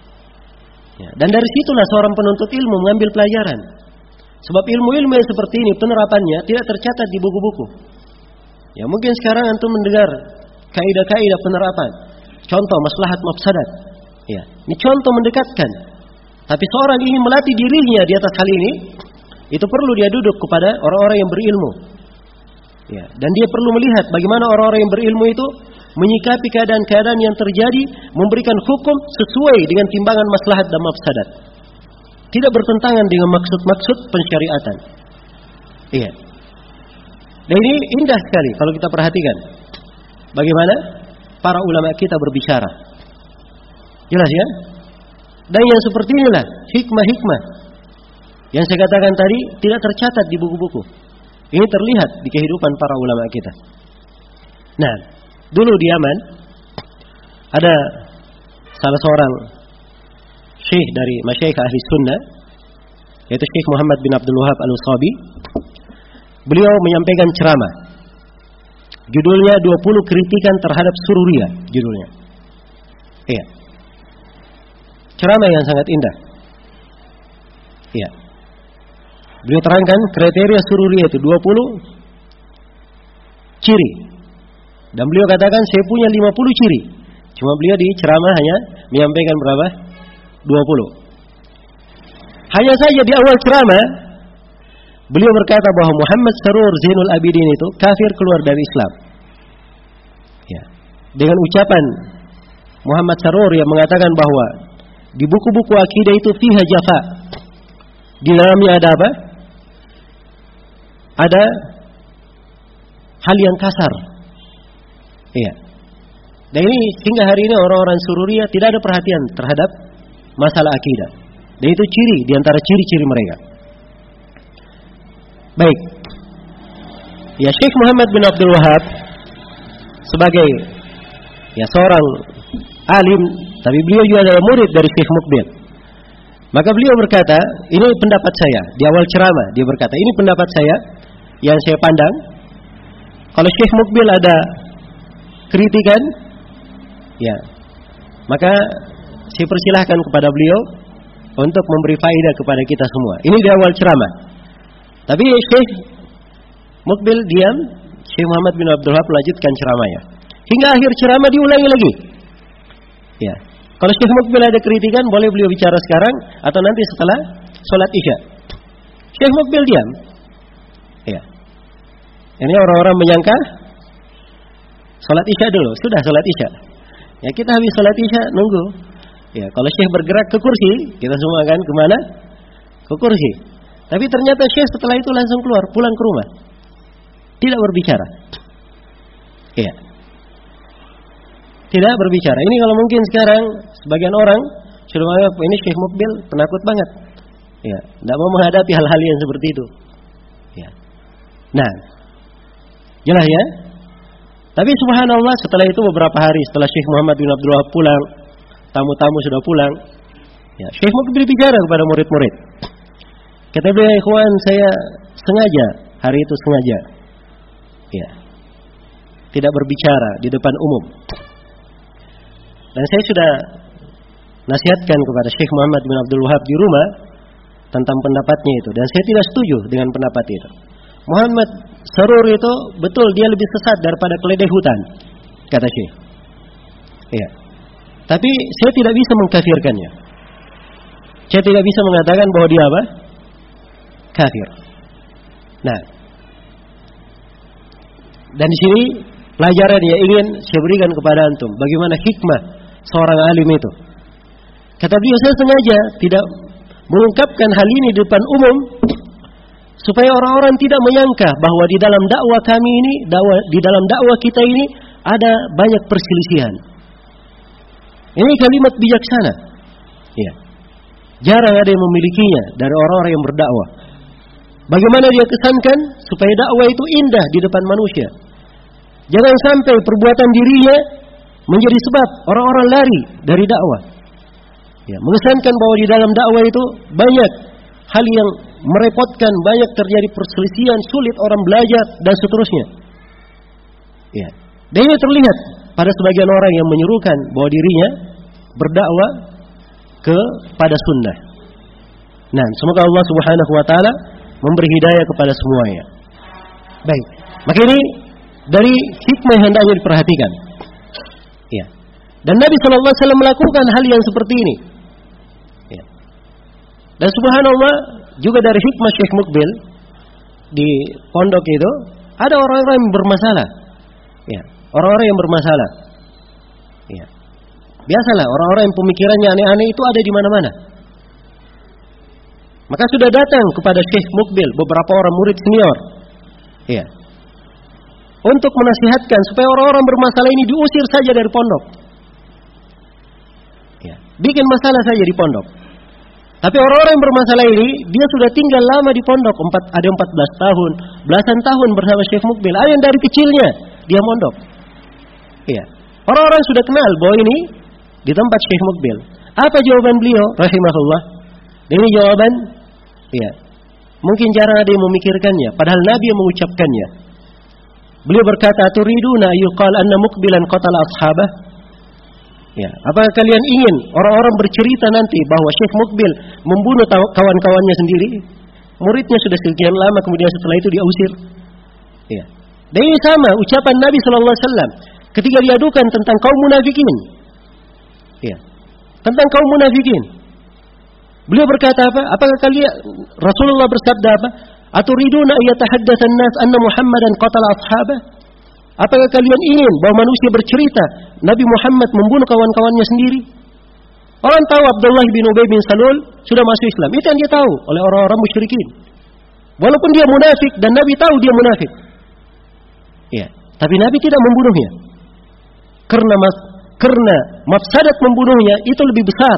Ya, dan dari situlah seorang penuntut ilmu mengambil pelajaran. Sebab ilmu-ilmu yang seperti ini penerapannya tidak tercatat di buku-buku. Ya, mungkin sekarang antum mendengar kaidah-kaidah penerapan. Contoh maslahat mafsadat. Ya, ini contoh mendekatkan. Tapi seorang ingin melatih dirinya di atas hal ini, itu perlu dia duduk kepada orang-orang yang berilmu. Ya, dan dia perlu melihat bagaimana orang-orang yang berilmu itu menyikapi keadaan-keadaan yang terjadi, memberikan hukum sesuai dengan timbangan maslahat dan mafsadat. Tidak bertentangan dengan maksud-maksud pensyariatan. Iya. Dan ini indah sekali kalau kita perhatikan bagaimana para ulama kita berbicara. Jelas ya? Dan yang seperti inilah hikmah-hikmah yang saya katakan tadi tidak tercatat di buku-buku. Ini terlihat di kehidupan para ulama kita. Nah, dulu di Yaman ada salah seorang syekh dari masyayikh ahli sunnah, yaitu Syekh Muhammad bin Abdul Wahab Al-Usabi. Beliau menyampaikan ceramah. Judulnya 20 kritikan terhadap Sururiyah, judulnya. Iya. Ceramah yang sangat indah. Iya. Beliau terangkan kriteria sururiyah itu 20 ciri. Dan beliau katakan saya punya 50 ciri. Cuma beliau di ceramah hanya menyampaikan berapa? 20. Hanya saja di awal ceramah beliau berkata bahwa Muhammad Sarur Zainul Abidin itu kafir, keluar dari Islam. Ya. Dengan ucapan Muhammad Sarur yang mengatakan bahwa di buku-buku akidah itu fiha jafa. Di dalamnya ada apa? Ada hal yang kasar. Iya. Dan ini hingga hari ini orang-orang Sururiyah tidak ada perhatian terhadap masalah akidah. Dan itu ciri di antara ciri-ciri mereka. Baik. Ya, Syekh Muhammad bin Abdul Wahab sebagai seorang alim, tapi beliau juga adalah murid dari Syekh Muqbil. Maka beliau berkata, ini pendapat saya. Di awal ceramah dia berkata, ini pendapat saya yang saya pandang. Kalau Syekh Muqbil ada kritikan, ya, maka saya persilahkan kepada beliau untuk memberi faedah kepada kita semua. Ini di awal ceramah. Tapi Syekh Muqbil diam, Syekh Muhammad bin Abdul Wahab melanjutkan ceramahnya. Hingga akhir ceramah diulangi lagi. Ya. Kalau Syekh Muqbil ada kritikan, boleh beliau bicara sekarang atau nanti setelah sholat Isya. Syekh Muqbil diam. Ya. Ini orang-orang menyangka sholat Isya dulu, sudah sholat Isya. Ya, kita habis sholat Isya nunggu. Ya, kalau Syekh bergerak ke kursi, kita semua kan kemana? Ke kursi. Tapi ternyata Syekh setelah itu langsung keluar, pulang ke rumah. Tidak berbicara. Iya. Tidak berbicara. Ini kalau mungkin sekarang sebagian orang sudah menganggap ini Syekh Muqbil penakut banget. Ya, tidak mau menghadapi hal-hal yang seperti itu. Ya. Nah, jelas ya. Tapi subhanallah setelah itu beberapa hari setelah Syekh Muhammad bin Abdul Wahab pulang, tamu-tamu sudah pulang. Ya, Syekh Muqbil bicara kepada murid-murid. Kata beliau, ikhwan, saya sengaja hari itu sengaja. Ya. Tidak berbicara di depan umum. Dan saya sudah nasihatkan kepada Syekh Muhammad bin Abdul Wahab di rumah tentang pendapatnya itu, dan saya tidak setuju dengan pendapat itu. Muhammad Sarur itu betul dia lebih sesat daripada keledai hutan, kata Syekh. Iya. Tapi saya tidak bisa mengkafirkannya. Saya tidak bisa mengatakan bahwa dia apa? Kafir. Nah, dan di sini pelajaran yang ingin saya berikan kepada antum, bagaimana hikmah seorang alim itu. Kata beliau, saya sengaja tidak mengungkapkan hal ini di depan umum supaya orang-orang tidak menyangka bahwa di dalam dakwah kami ini, di dalam dakwah kita ini ada banyak perselisihan. Ini kalimat bijaksana. Ya. Jarang ada yang memilikinya dari orang-orang yang berdakwah. Bagaimana dia kesankan supaya dakwah itu indah di depan manusia. Jangan sampai perbuatan dirinya menjadi sebab orang-orang lari dari dakwah. Ya, mengesankan bahwa di dalam dakwah itu banyak hal yang merepotkan, banyak terjadi perselisihan, sulit orang belajar dan seterusnya. Ya. Dan ini terlihat pada sebagian orang yang menyerukan bahwa dirinya berdakwah kepada sunnah. Nah, semoga Allah Subhanahu wa taala memberi hidayah kepada semuanya. Baik. Maka ini dari hikmah yang hendaknya diperhatikan. Ya. Dan Nabi sallallahu alaihi wasallam melakukan hal yang seperti ini. Ya. Dan subhanallah juga dari hikmah Syekh Muqbil di pondok itu ada orang-orang yang bermasalah. Ya, orang-orang yang bermasalah. Ya. Biasalah orang-orang yang pemikirannya aneh-aneh itu ada di mana-mana. Maka sudah datang kepada Syekh Muqbil beberapa orang murid senior. Ya. Untuk menasihatkan supaya orang-orang bermasalah ini diusir saja dari pondok. Ya. Bikin masalah saja di pondok. Tapi orang-orang yang bermasalah ini dia sudah tinggal lama di pondok, ada 14 tahun, belasan tahun bersama Syekh Muqbil. Ada yang dari kecilnya dia mondok. Ya. Orang-orang sudah kenal bahwa ini di tempat Syekh Muqbil. Apa jawaban beliau rahimahullah? Ini jawaban ya. Mungkin jarang ada yang memikirkannya, padahal Nabi yang mengucapkannya. Beliau berkata, "Turiduna yuqal anna Muqbilan qatala ashabah?" Ya, apakah kalian ingin orang-orang bercerita nanti bahwa Syekh Muqbil membunuh kawan-kawannya sendiri? muridnya sudah sekian lama, kemudian setelah itu dia usir. Ya. Dan ini sama ucapan Nabi sallallahu alaihi wasallam ketika diadukan tentang kaum munafikin. Ya. Tentang kaum munafikin. Beliau berkata apa? Apakah kalian, Rasulullah bersabda apa? Aturiduna ayatahaddatsa an-nas anna Muhammadan qatala ashabah? Apakah kalian ingin bahwa manusia bercerita Nabi Muhammad membunuh kawan-kawannya sendiri? Orang tahu Abdullah bin Ubay bin Salul sudah masuk Islam. Itu yang dia tahu oleh orang-orang musyrikin. Walaupun dia munafik dan Nabi tahu dia munafik. Ya, tapi Nabi tidak membunuhnya. Karena mafsadat membunuhnya itu lebih besar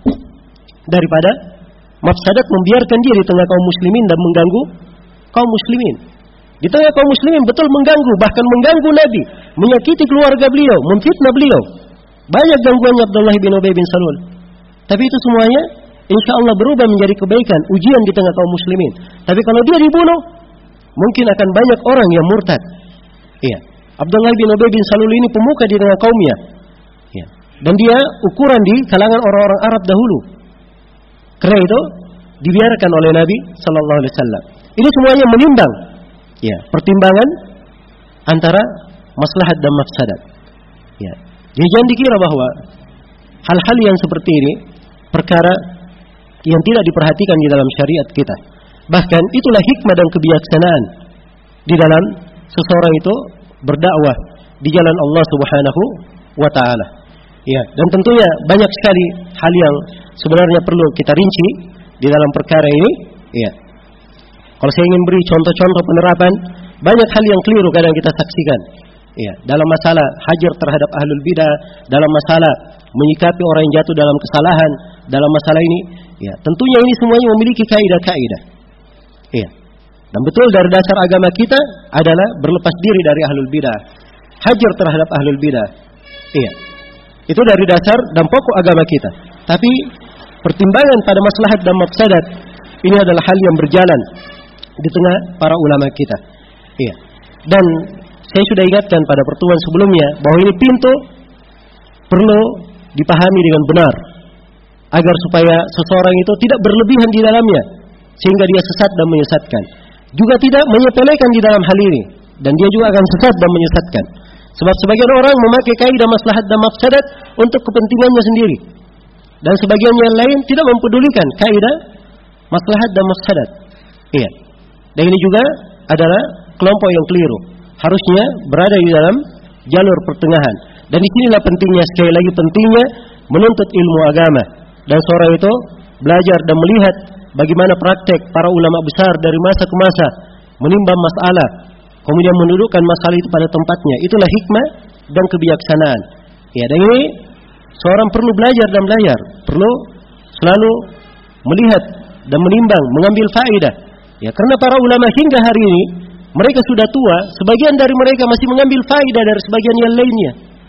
daripada mafsadat membiarkan dia di tengah kaum muslimin dan mengganggu kaum muslimin. Di tengah kaum muslimin betul mengganggu, bahkan mengganggu Nabi, menyakiti keluarga beliau, memfitnah beliau. Banyak gangguannya Abdullah bin Ubay bin Salul. Tapi itu semuanya insya Allah berubah menjadi kebaikan, ujian di tengah kaum muslimin. Tapi kalau dia dibunuh, mungkin akan banyak orang yang murtad. Iya. Abdullah bin Ubay bin Salul ini pemuka di tengah kaumnya. Iya. Dan dia ukuran di kalangan orang-orang Arab dahulu. Karena itu dibiarkan oleh Nabi sallallahu alaihi wasallam. Ini semuanya menimbang, ya, pertimbangan antara maslahat dan mafsadat. Ya. Jadi jangan dikira bahwa hal-hal yang seperti ini perkara yang tidak diperhatikan di dalam syariat kita. Bahkan itulah hikmah dan kebijaksanaan di dalam seseorang itu berdakwah di jalan Allah Subhanahu wa taala. Ya, dan tentunya banyak sekali hal yang sebenarnya perlu kita rinci di dalam perkara ini. Ya. Kalau saya ingin beri contoh-contoh penerapan, banyak hal yang keliru kadang kita saksikan. Ya, dalam masalah hajar terhadap ahlul bidah, dalam masalah menyikapi orang yang jatuh dalam kesalahan, dalam masalah ini, ya, tentunya ini semuanya memiliki kaidah-kaidah. Ya. Dan betul dari dasar agama kita adalah berlepas diri dari ahlul bidah, hajar terhadap ahlul bidah. Iya. Itu dari dasar dan pokok agama kita. Tapi pertimbangan pada maslahat dan mafsadat ini adalah hal yang berjalan di tengah para ulama kita. Iya. Dan saya sudah ingatkan pada pertemuan sebelumnya bahwa ini pintu perlu dipahami dengan benar agar supaya seseorang itu tidak berlebihan di dalamnya sehingga dia sesat dan menyesatkan. Juga tidak menyepelekan di dalam hal ini dan dia juga akan sesat dan menyesatkan. Sebab sebagian orang memakai kaidah maslahat dan mafsadat untuk kepentingannya sendiri. Dan sebagian yang lain tidak mempedulikan kaidah maslahat dan mafsadat. Iya. Dan ini juga adalah kelompok yang keliru. Harusnya berada di dalam jalur pertengahan. Dan disinilah pentingnya, sekali lagi pentingnya menuntut ilmu agama. Dan seorang itu belajar dan melihat bagaimana praktek para ulama besar dari masa ke masa menimbang masalah, kemudian mendudukkan masalah itu pada tempatnya. Itulah hikmah dan kebijaksanaan. Ya, dan ini seorang perlu belajar dan belajar, perlu selalu melihat dan menimbang, mengambil faedah. Ya, karena para ulama hingga hari ini mereka sudah tua, sebagian dari mereka masih mengambil faedah dari sebagian yang lainnya.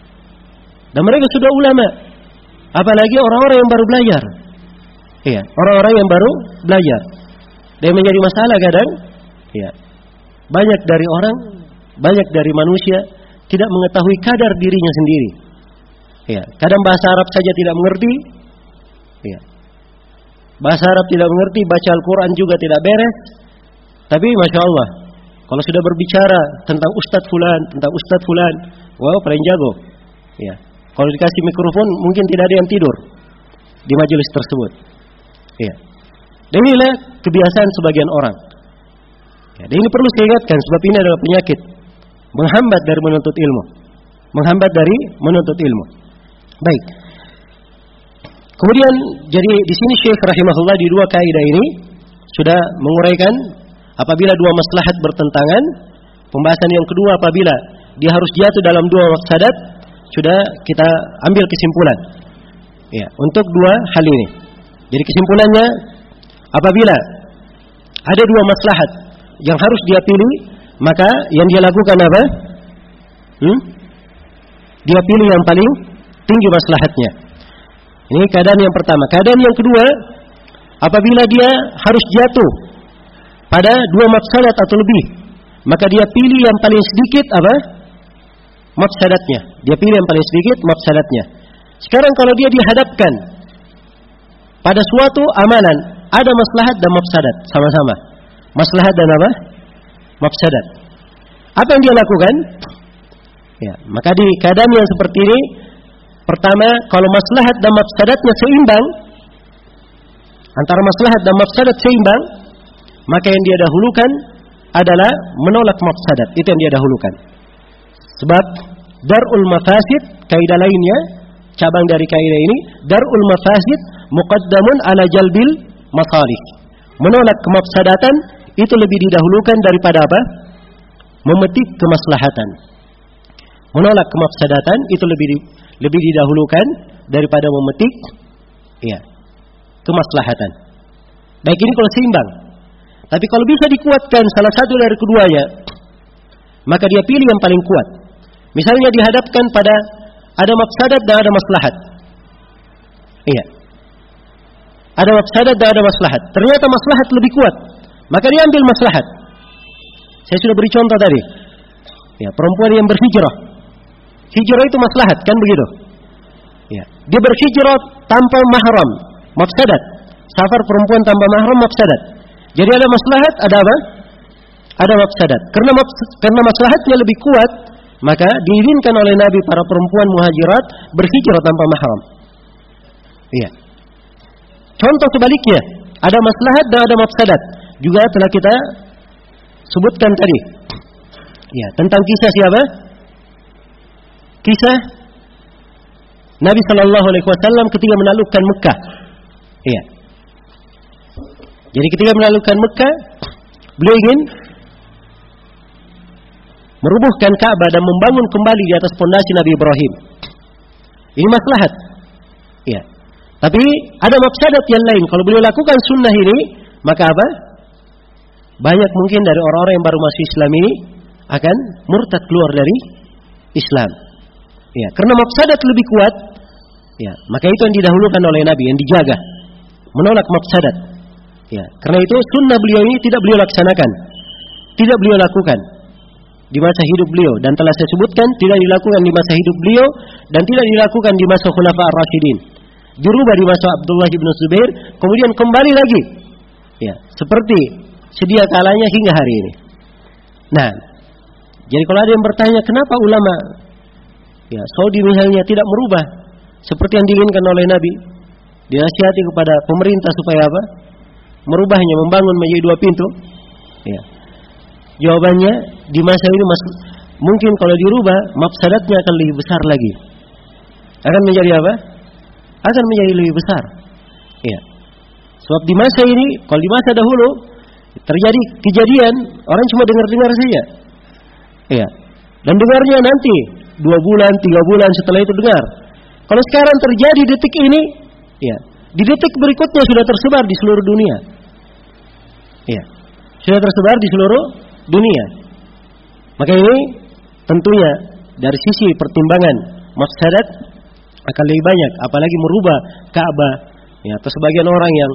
Dan mereka sudah ulama. Apalagi orang-orang yang baru belajar. Iya, orang-orang yang baru belajar. Dan menjadi masalah kadang, ya, banyak dari orang, banyak dari manusia tidak mengetahui kadar dirinya sendiri. Ya, kadang bahasa Arab saja tidak mengerti. Ya. Bahasa Arab tidak mengerti, baca Al-Quran juga tidak beres. Tapi Masya Allah, kalau sudah berbicara tentang Ustadz Fulan, wow, paling jago. Ya. Kalau dikasih mikrofon, mungkin tidak ada yang tidur di majelis tersebut. Ya. Dan inilah kebiasaan sebagian orang. Ya, dan ini perlu saya ingatkan, sebab ini adalah penyakit menghambat dari menuntut ilmu. Menghambat dari menuntut ilmu. Baik. Kemudian jadi di sini Syekh rahimahullah di dua kaidah ini sudah menguraikan apabila dua maslahat bertentangan. Pembahasan yang kedua apabila dia harus jatuh dalam dua mafsadat, sudah kita ambil kesimpulan. Ya, untuk dua hal ini. Jadi kesimpulannya apabila ada dua maslahat yang harus dia pilih, maka yang dia lakukan apa? Dia pilih yang paling tinggi maslahatnya. Ini keadaan yang pertama. Keadaan yang kedua, apabila dia harus jatuh pada dua mafsadat atau lebih, maka dia pilih yang paling sedikit apa? Mafsadatnya. Dia pilih yang paling sedikit mafsadatnya. Sekarang kalau dia dihadapkan pada suatu amalan, ada maslahat dan mafsadat sama-sama. maslahat dan apa? Mafsadat. Apa yang dia lakukan? Ya, maka di keadaan yang seperti ini, pertama, kalau maslahat dan mafsadatnya seimbang, antara maslahat dan mafsadat seimbang, maka yang dia dahulukan adalah menolak mafsadat. Itu yang dia dahulukan. Sebab dar'ul mafasid, kaidah lainnya, cabang dari kaidah ini, dar'ul mafasid muqaddamun ala jalbil masalih. Menolak kemafsadatan itu lebih didahulukan daripada apa? Memetik kemaslahatan. Menolak kemafsadatan itu lebih didahulukan daripada memetik kemaslahatan. Baik, ini kalau seimbang. Tapi kalau bisa dikuatkan salah satu dari keduanya, maka dia pilih yang paling kuat. Misalnya dihadapkan pada ada mafsadat dan ada maslahat. Iya. Ada mafsadat dan ada maslahat. Ternyata maslahat lebih kuat, maka dia ambil maslahat. Saya sudah beri contoh tadi. Ya, perempuan yang berhijrah. Hijrah itu maslahat, kan begitu? Ya. Dia berhijrah tanpa mahram, mafsadat. Safar perempuan tanpa mahram, mafsadat. Jadi ada maslahat, ada apa? Ada mafsadat. Karena maslahatnya lebih kuat, maka diizinkan oleh Nabi para perempuan muhajirat berhijrah tanpa mahram. Iya. Contoh sebaliknya, ada maslahat dan ada mafsadat. Juga telah kita sebutkan tadi. Ya, tentang kisah siapa? Kisah Nabi sallallahu alaihi wasallam ketika menaklukkan Mekah. Iya. Jadi ketika menaklukkan Mekah, beliau ingin merubuhkan Ka'bah dan membangun kembali di atas pondasi Nabi Ibrahim. Ini maslahat. Iya. Tapi ada mafsadat yang lain. Kalau beliau lakukan sunnah ini, maka apa? Banyak mungkin dari orang-orang yang baru masuk Islam ini akan murtad keluar dari Islam. Ya, karena mafsadat lebih kuat, ya, maka itu yang didahulukan oleh Nabi, yang dijaga, menolak mafsadat. Ya, karena itu sunnah beliau ini tidak beliau laksanakan, tidak beliau lakukan di masa hidup beliau, dan telah saya sebutkan tidak dilakukan di masa hidup beliau dan tidak dilakukan di masa Khulafa ar-Rasyidin. Dirubah di masa Abdullah bin Zubair, kemudian kembali lagi, ya, seperti sedia kalanya hingga hari ini. Nah, jadi kalau ada yang bertanya kenapa ulama, ya, Saudi misalnya tidak merubah seperti yang diinginkan oleh Nabi, dinasihati kepada pemerintah supaya apa? Merubahnya, membangun menjadi 2 pintu. Ya. Jawabannya di masa ini mungkin kalau dirubah mafsadatnya akan lebih besar lagi. Akan menjadi apa? Akan menjadi lebih besar. Ya. Sebab di masa ini, kalau di masa dahulu terjadi kejadian, orang cuma dengar-dengar saja. Ya. Dan dengarnya nanti 2 bulan, 3 bulan setelah itu dengar. Kalau sekarang terjadi detik ini, ya, di detik berikutnya sudah tersebar di seluruh dunia. Ya, sudah tersebar di seluruh dunia. Maka ini tentunya dari sisi pertimbangan mafsadat akan lebih banyak, apalagi merubah Ka'bah. Ya, atau sebagian orang yang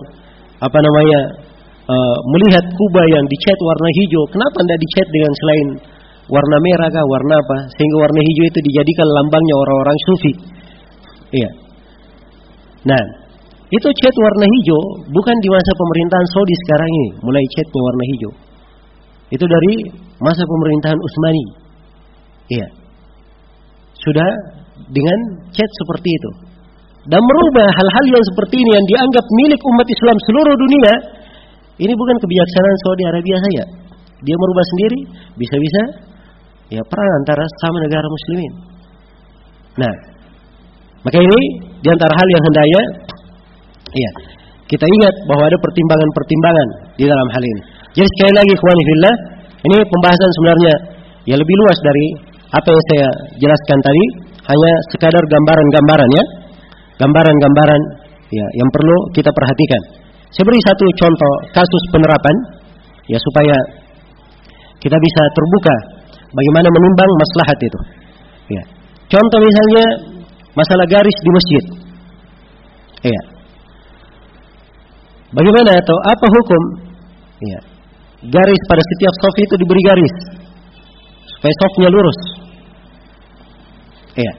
melihat Kubah yang dicat warna hijau, kenapa tidak dicat dengan selain warna merah kah, warna apa? Sehingga warna hijau itu dijadikan lambangnya orang-orang sufi. Iya. Nah, itu cat warna hijau bukan di masa pemerintahan Saudi sekarang ini, mulai catnya warna hijau. Itu dari masa pemerintahan Utsmani. Iya. Sudah dengan cat seperti itu. Dan merubah hal-hal yang seperti ini yang dianggap milik umat Islam seluruh dunia, ini bukan kebijaksanaan Saudi Arabia saja. Dia merubah sendiri, bisa-bisa ya perang antara sama negara muslimin. Nah, maka ini di antara hal yang hendaknya ya kita ingat bahwa ada pertimbangan-pertimbangan di dalam hal ini. Jadi sekali lagi ikhwani fillah, ini pembahasan sebenarnya ya lebih luas dari apa yang saya jelaskan tadi, hanya sekadar gambaran-gambaran ya. Gambaran-gambaran ya yang perlu kita perhatikan. Saya beri satu contoh kasus penerapan ya supaya kita bisa terbuka bagaimana menimbang maslahat itu. Ya. Contoh misalnya masalah garis di masjid. Ya. Bagaimana atau apa hukum? Ya. Garis pada setiap shaf itu diberi garis supaya shafnya lurus. Ya.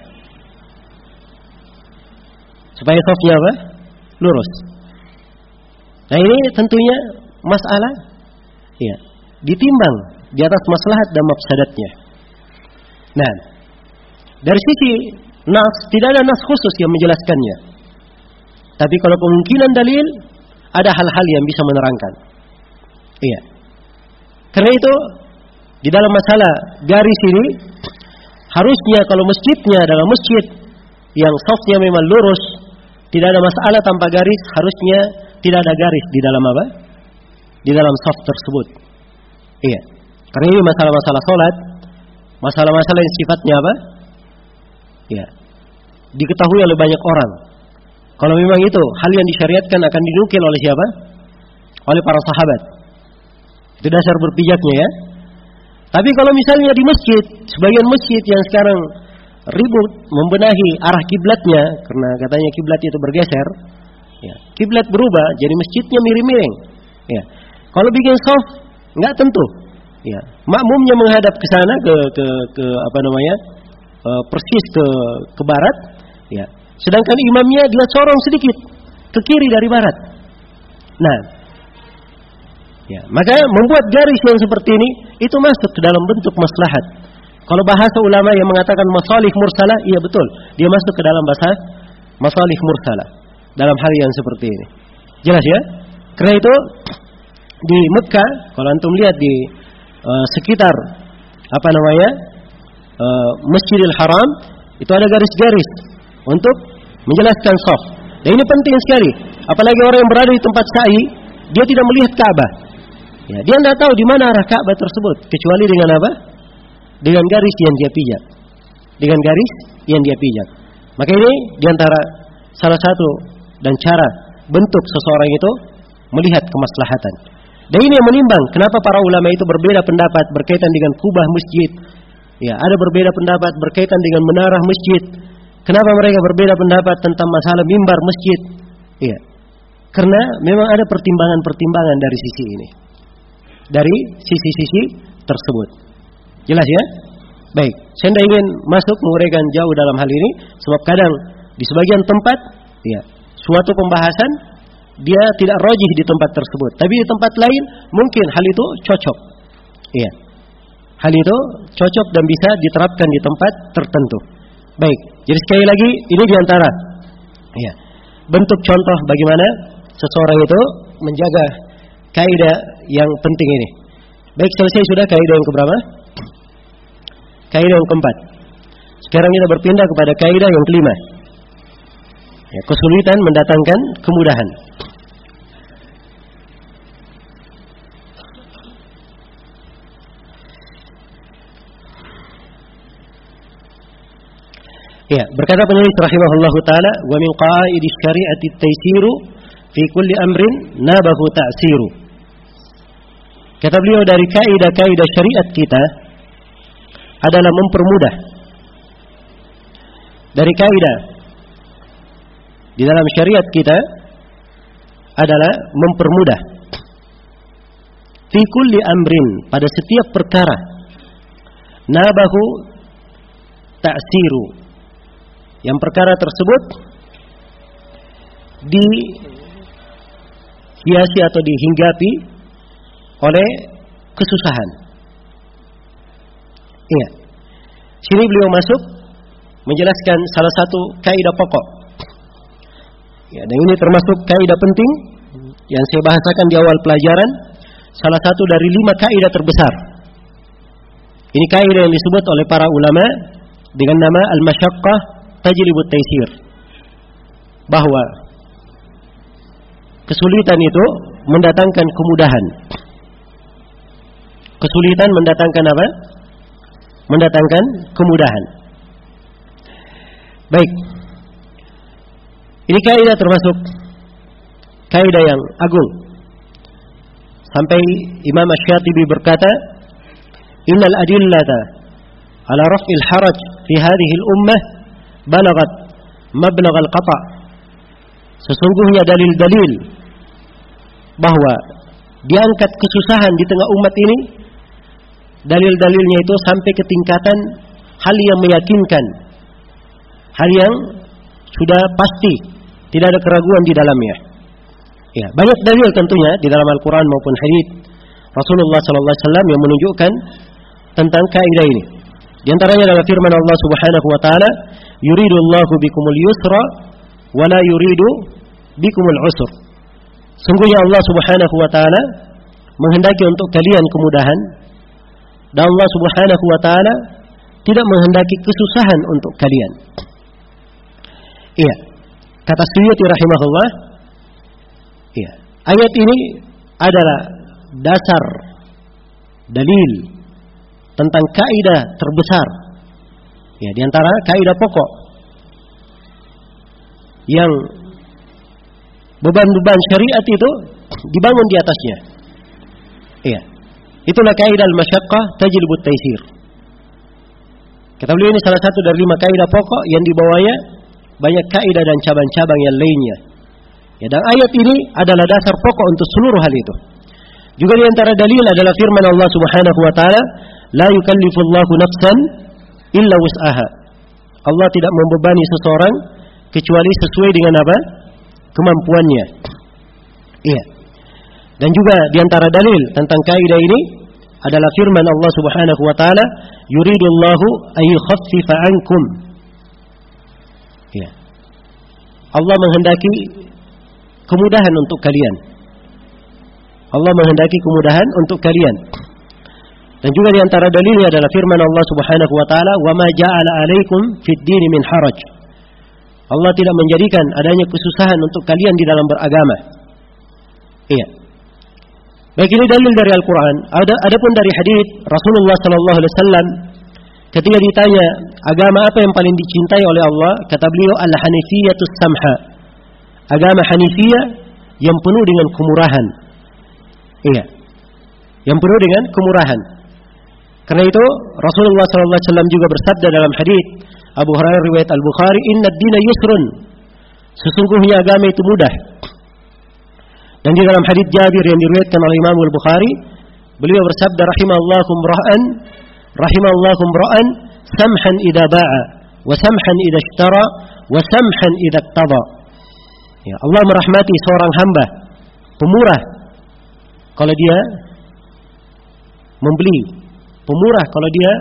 Supaya shafnya apa? Lurus. Nah ini tentunya masalah Ya, ditimbang di atas maslahat dan mafsadatnya. Nah, dari sisi nas tidak ada nas khusus yang menjelaskannya. Tapi kalau kemungkinan dalil, ada hal-hal yang bisa menerangkan. Iya. Karena itu di dalam masalah garis ini harusnya kalau masjidnya adalah masjid yang safnya memang lurus, tidak ada masalah tanpa garis, harusnya tidak ada garis di dalam apa? Di dalam saf tersebut. Iya. Karena ini masalah-masalah salat, masalah-masalah yang sifatnya apa? Iya. Diketahui oleh banyak orang. Kalau memang itu hal yang disyariatkan akan dinukil oleh siapa? Oleh para sahabat. Itu dasar berpijaknya ya. Tapi kalau misalnya di masjid, sebagian masjid yang sekarang ribut membenahi arah kiblatnya karena katanya kiblat itu bergeser, ya, kiblat berubah jadi masjidnya miring-miring. Ya. Kalau bikin shaf enggak tentu. Ya, makmumnya menghadap ke sana ke apa namanya? Persis ke barat, ya. Sedangkan imamnya dia corong sedikit ke kiri dari barat. Nah, ya, maka membuat garis yang seperti ini itu masuk ke dalam bentuk maslahat. Kalau bahasa ulama yang mengatakan masalih mursalah, iya betul, dia masuk ke dalam bahasa masalih mursalah dalam hal yang seperti ini. Jelas ya? Karena itu di Mekah, kalau antum lihat di sekitar apa namanya Masjidil Haram, itu ada garis-garis untuk menjelaskan shaf. Dan ini penting sekali, apalagi orang yang berada di tempat sa'i, dia tidak melihat Ka'bah. Ya, dia tidak tahu di mana arah Ka'bah tersebut, kecuali dengan apa? Dengan garis yang dia pijak. Dengan garis yang dia pijak. Maka ini diantara salah satu dan cara bentuk seseorang itu melihat kemaslahatan. Dan ini yang menimbang kenapa para ulama itu berbeda pendapat berkaitan dengan kubah masjid. Ya, ada berbeda pendapat berkaitan dengan menara masjid. Kenapa mereka berbeda pendapat tentang masalah mimbar masjid? Ya, karena memang ada pertimbangan-pertimbangan dari sisi ini. Dari sisi-sisi tersebut. Jelas ya? Baik, saya tidak ingin masuk menguraikan jauh dalam hal ini, sebab kadang di sebagian tempat, ya, suatu pembahasan dia tidak rajih di tempat tersebut, tapi di tempat lain mungkin hal itu cocok. Iya, hal itu cocok dan bisa diterapkan di tempat tertentu. Baik, jadi sekali lagi ini diantara, ya, bentuk contoh bagaimana seseorang itu menjaga kaidah yang penting ini. Baik, selesai sudah kaidah yang keberapa? Kaidah yang keempat. Sekarang kita berpindah kepada kaidah yang kelima. Ya, kesulitan mendatangkan kemudahan. Ya, berkata penulis rahimahullahu taala, "Wa min qawaidi syari'ati at-taysiru fi kulli amrin nabahu ta'siru." Kata beliau dari kaidah-kaidah syariat kita adalah mempermudah. Dari kaidah di dalam syariat kita adalah mempermudah. Fi kulli amrin, pada setiap perkara. Nabahu ta'siru, yang perkara tersebut dihiasi atau dihinggapi oleh kesusahan. Ingat, sini beliau masuk menjelaskan salah satu kaidah pokok. Ya, dan ini termasuk kaidah penting yang saya bahasakan di awal pelajaran, salah satu dari 5 kaidah terbesar. Ini kaidah yang disebut oleh para ulama dengan nama al-masyaqqah tajlibut taysir. Bahwa kesulitan itu mendatangkan kemudahan. Kesulitan mendatangkan apa? Mendatangkan kemudahan. Baik. Ini kaidah termasuk kaidah yang agung. Sampai Imam Asy-Syatibi berkata, "Innal adillata ala raf'il haraj fi hadhihi al-ummah balagat mablagh al-qata'." Sesungguhnya dalil-dalil bahwa diangkat kesusahan di tengah umat ini, dalil-dalilnya itu sampai ke tingkatan hal yang meyakinkan, hal yang sudah pasti, tidak ada keraguan di dalamnya. Ya, banyak dalil tentunya di dalam Al-Quran maupun hadits Rasulullah sallallahu alaihi wasallam yang menunjukkan tentang kaidah ini. Di antaranya adalah firman Allah Subhanahu wa taala, "Yuridullahu bikumul yusra wa la yuridu bikumul usr." Sungguhnya Allah Subhanahu wa taala menghendaki untuk kalian kemudahan, dan Allah Subhanahu wa taala tidak menghendaki kesusahan untuk kalian. Iya. Kata Suyuti rahimahullah, iya, ayat ini adalah dasar dalil tentang kaidah terbesar, ya, di antara kaidah pokok yang beban-beban syariat itu dibangun di atasnya. Iya. Itulah kaidah al-masyaqqah tajlibut taysir. Kata beliau ini salah satu dari 5 kaidah pokok yang dibawanya banyak kaidah dan cabang-cabang yang lainnya. Ya, dan ayat ini adalah dasar pokok untuk seluruh hal itu. Juga di antara dalil adalah firman Allah Subhanahu wa taala, "La yukallifullahu nafsan illa wus'aha." Allah tidak membebani seseorang kecuali sesuai dengan apa? Kemampuannya. Iya. Dan juga di antara dalil tentang kaidah ini adalah firman Allah Subhanahu wa taala, "Yuridullahu ay yukhaffifa 'ankum." Ya. Allah menghendaki kemudahan untuk kalian. Allah menghendaki kemudahan untuk kalian. Dan juga di antara dalilnya adalah firman Allah Subhanahu wa taala, "Wa ma ja'ala 'alaikum fid din min haraj." Allah tidak menjadikan adanya kesusahan untuk kalian di dalam beragama. Iya. Baik, ini dalil dari Al-Quran. Adapun dari hadits Rasulullah sallallahu alaihi wasallam ketika ditanya agama apa yang paling dicintai oleh Allah, kata beliau al-hanifiyatus samha. Agama Hanifiyah yang penuh dengan kemurahan. Iya. Yang penuh dengan kemurahan. Karena itu Rasulullah sallallahu alaihi wasallam juga bersabda dalam hadits Abu Hurairah riwayat Al-Bukhari, "Inna ad-dina yusrun." Sesungguhnya agama itu mudah. Dan di dalam hadits Jabir yang diriwayatkan oleh Imam Al-Bukhari, beliau bersabda, rahimallahu ra'an samhan idza ba'a wa samhan idza ishtara wa samhan idza iqtada. Ya, Allah merahmati seorang hamba pemurah kalau dia membeli, pemurah kalau dia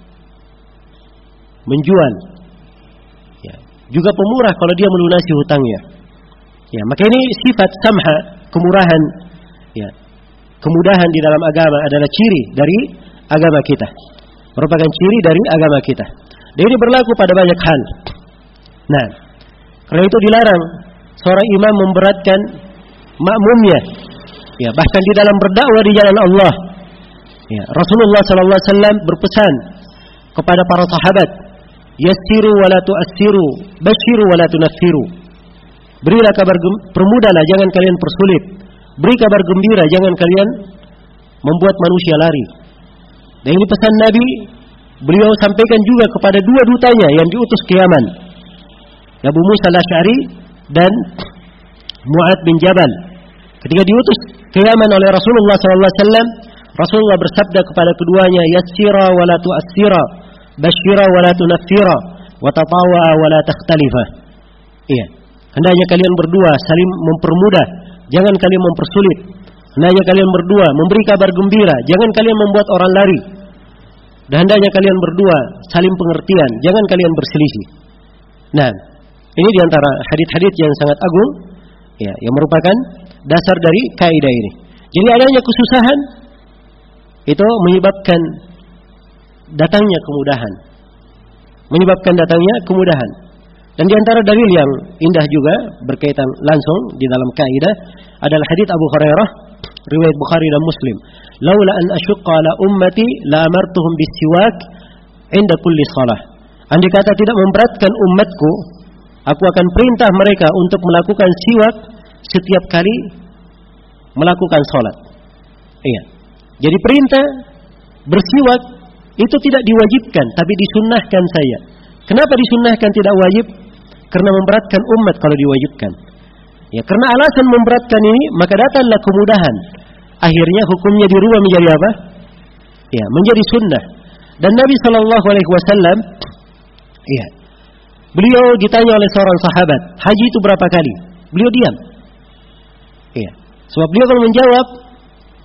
menjual. Ya, juga pemurah kalau dia melunasi hutangnya. Ya, maka ini sifat samha, kemurahan, ya, kemudahan di dalam agama adalah ciri dari agama kita, merupakan ciri dari agama kita. Dan ini berlaku pada banyak hal. Nah, karena itu dilarang seorang imam memberatkan makmumnya, ya, bahkan di dalam berdakwah di jalan Allah. Ya, Rasulullah sallallahu alaihi wasallam berpesan kepada para sahabat, yassiru wa la tu'assiru, basyiru wa la tunaffiru. Berilah kabar permudahlah, jangan kalian persulit. Beri kabar gembira, jangan kalian membuat manusia lari. Dan ini pesan Nabi, beliau sampaikan juga kepada 2 dutanya yang diutus ke Yaman, Abu Musa al-Asy'ari dan Mu'adz bin Jabal. Ketika diutus ke Yaman oleh Rasulullah sallallahu alaihi wasallam, Rasulullah bersabda kepada keduanya, yassira wa la tu'assira, basyira wa la tunaffira, wa tatawa'a wa la takhtalifa. Iya. Hendaknya kalian berdua saling mempermudah, jangan kalian mempersulit. Hendaknya kalian berdua memberi kabar gembira, jangan kalian membuat orang lari. Dan hendaknya kalian berdua saling pengertian, jangan kalian berselisih. Nah, ini diantara hadits-hadits yang sangat agung, ya, yang merupakan dasar dari kaidah ini. Jadi adanya kesusahan itu menyebabkan datangnya kemudahan, Dan di antara dalil yang indah juga berkaitan langsung di dalam kaidah adalah hadits Abu Hurairah riwayat Bukhari dan Muslim. Laula an asyqa ala ummati la amartuhum bis-siwak 'inda kulli shalah. Andai kata tidak memberatkan umatku, aku akan perintah mereka untuk melakukan siwak setiap kali melakukan salat. Iya. Jadi perintah bersiwak itu tidak diwajibkan, tapi disunnahkan saja. Kenapa disunnahkan, tidak wajib? Karena memberatkan umat kalau diwajibkan. Ya, karena alasan memberatkan ini, maka datanglah kemudahan. Akhirnya hukumnya dirubah menjadi apa? Ya, menjadi sunnah. Dan Nabi sallallahu alaihi wasallam, ya, beliau ditanya oleh seorang sahabat, haji itu berapa kali? Beliau diam. Ya, sebab beliau kalau menjawab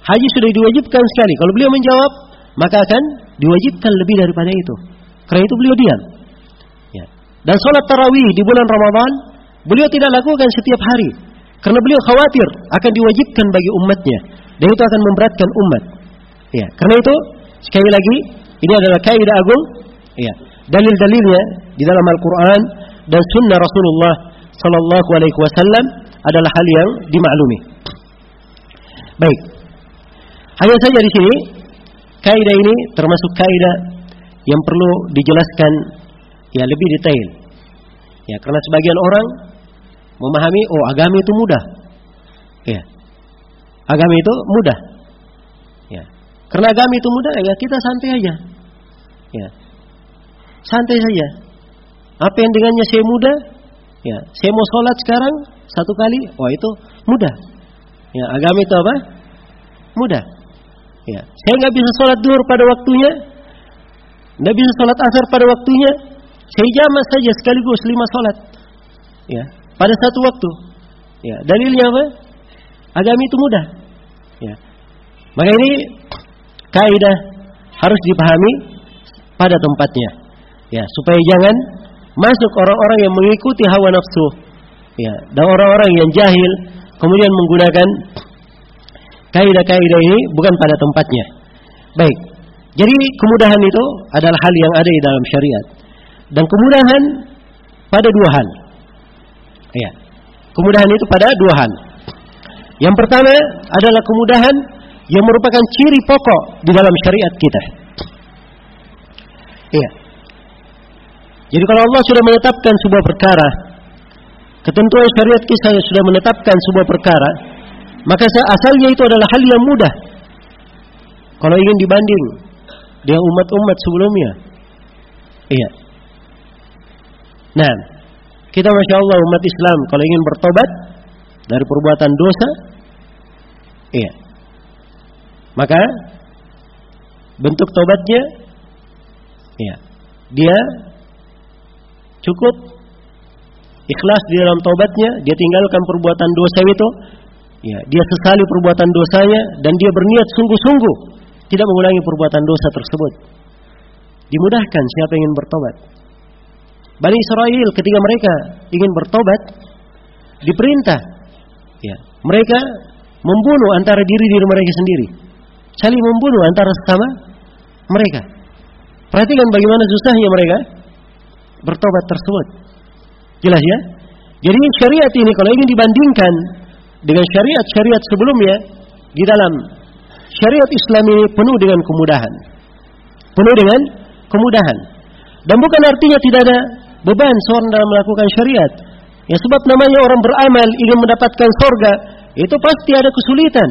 haji sudah diwajibkan sekali. Kalau beliau menjawab, maka akan diwajibkan lebih daripada itu. Karena itu beliau diam. Ya. Dan sholat tarawih di bulan Ramadan, beliau tidak lakukan setiap hari. Karena beliau khawatir akan diwajibkan bagi umatnya. Dan itu akan memberatkan umat. Ya. Karena itu, sekali lagi, ini adalah kaidah agung. Ya. Dalil-dalilnya di dalam Al-Quran dan Sunnah Rasulullah Sallallahu Alaihi Wasallam adalah hal yang dimaklumi. Baik. Hanya saja di sini kaidah ini termasuk kaidah yang perlu dijelaskan ya lebih detail. Ya, karena sebagian orang memahami agama itu mudah. Ya. Agama itu mudah. Ya. Karena agama itu mudah, ya kita santai aja. Ya. Santai saja. Apa yang dengannya saya mudah? Ya, saya mau sholat sekarang 1 kali, itu mudah. Ya, agama itu apa? Mudah. Ya, saya nggak bisa sholat duhur pada waktunya, nggak bisa sholat asar pada waktunya, saya jamak saja sekaligus 5 sholat. Ya, pada satu waktu. Ya, dalilnya apa? Agama itu mudah. Ya, maka ini kaidah harus dipahami pada tempatnya. Ya, supaya jangan masuk orang-orang yang mengikuti hawa nafsu. Ya, dan orang-orang yang jahil kemudian menggunakan kaidah-kaidah ini bukan pada tempatnya. Baik. Jadi kemudahan itu adalah hal yang ada di dalam syariat. Dan kemudahan pada 2 hal. Ya. Kemudahan itu pada 2 hal. Yang pertama adalah kemudahan yang merupakan ciri pokok di dalam syariat kita. Iya. Jadi kalau Allah sudah menetapkan sebuah perkara, ketentuan syariat kita sudah menetapkan sebuah perkara, maka asalnya itu adalah hal yang mudah. Kalau ingin dibanding dengan umat-umat sebelumnya. Iya. Nah, kita Masya Allah umat Islam kalau ingin bertobat dari perbuatan dosa, iya, maka bentuk tobatnya, iya, dia cukup ikhlas di dalam tobatnya, dia tinggalkan perbuatan dosa itu, ya, dia sesali perbuatan dosanya dan dia berniat sungguh-sungguh tidak mengulangi perbuatan dosa tersebut. Dimudahkan siapa yang ingin bertobat. Bani Israel ketika mereka ingin bertobat, diperintah, ya, mereka membunuh antara diri mereka sendiri, saling membunuh antara sesama mereka. Perhatikan bagaimana susahnya mereka bertobat tersebut. Jelas ya? Jadi syariat ini kalau ingin dibandingkan dengan syariat-syariat sebelumnya, di dalam syariat Islam ini penuh dengan kemudahan. Penuh dengan kemudahan. Dan bukan artinya tidak ada beban seorang dalam melakukan syariat. Ya, sebab namanya orang beramal ingin mendapatkan surga, itu pasti ada kesulitan.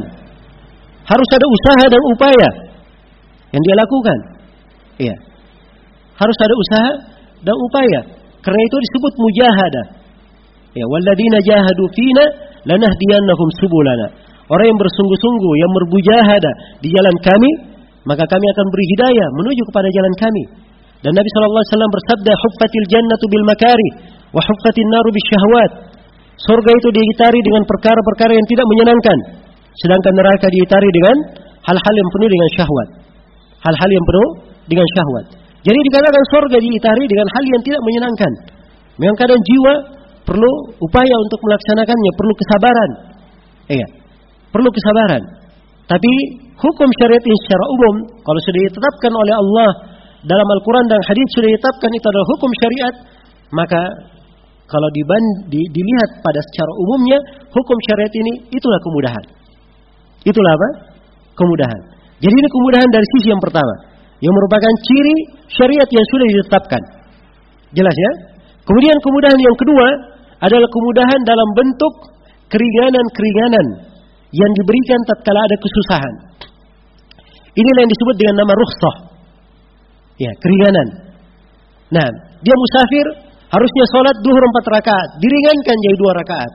Harus ada usaha dan upaya yang dia lakukan. Iya. Harus ada usaha dan upaya. Karena itu disebut mujahadah. Ya, walladzina jahadu fina lanahdiyannahum subulana. Orang yang bersungguh-sungguh, yang bermujahadah di jalan kami, maka kami akan beri hidayah menuju kepada jalan kami. Dan Nabi SAW bersabda, huffatil jannatu bil makari wa huffatin naru bis syahwat. Surga itu diitari dengan perkara-perkara yang tidak menyenangkan, sedangkan neraka diitari dengan hal-hal yang penuh dengan syahwat. Hal-hal yang penuh dengan syahwat. Jadi dikatakan surga diitari dengan hal yang tidak menyenangkan. Memang kadang jiwa perlu upaya untuk melaksanakannya, perlu kesabaran. Iya, perlu kesabaran. Tapi hukum syariat ini secara umum, kalau sudah ditetapkan oleh Allah dalam Al-Quran dan hadis sudah ditetapkan itu adalah hukum syariat, maka kalau dilihat pada secara umumnya, hukum syariat ini itulah kemudahan. Itulah apa? Kemudahan. Jadi ini kemudahan dari sisi yang pertama, yang merupakan ciri syariat yang sudah ditetapkan. Jelas ya? Kemudian kemudahan yang kedua adalah kemudahan dalam bentuk keringanan-keringanan yang diberikan tatkala ada kesusahan. Inilah yang disebut dengan nama rukhsah. Ya, keringanan. Nah, dia musafir, harusnya sholat duhur 4 rakaat, diringankan jadi 2 rakaat.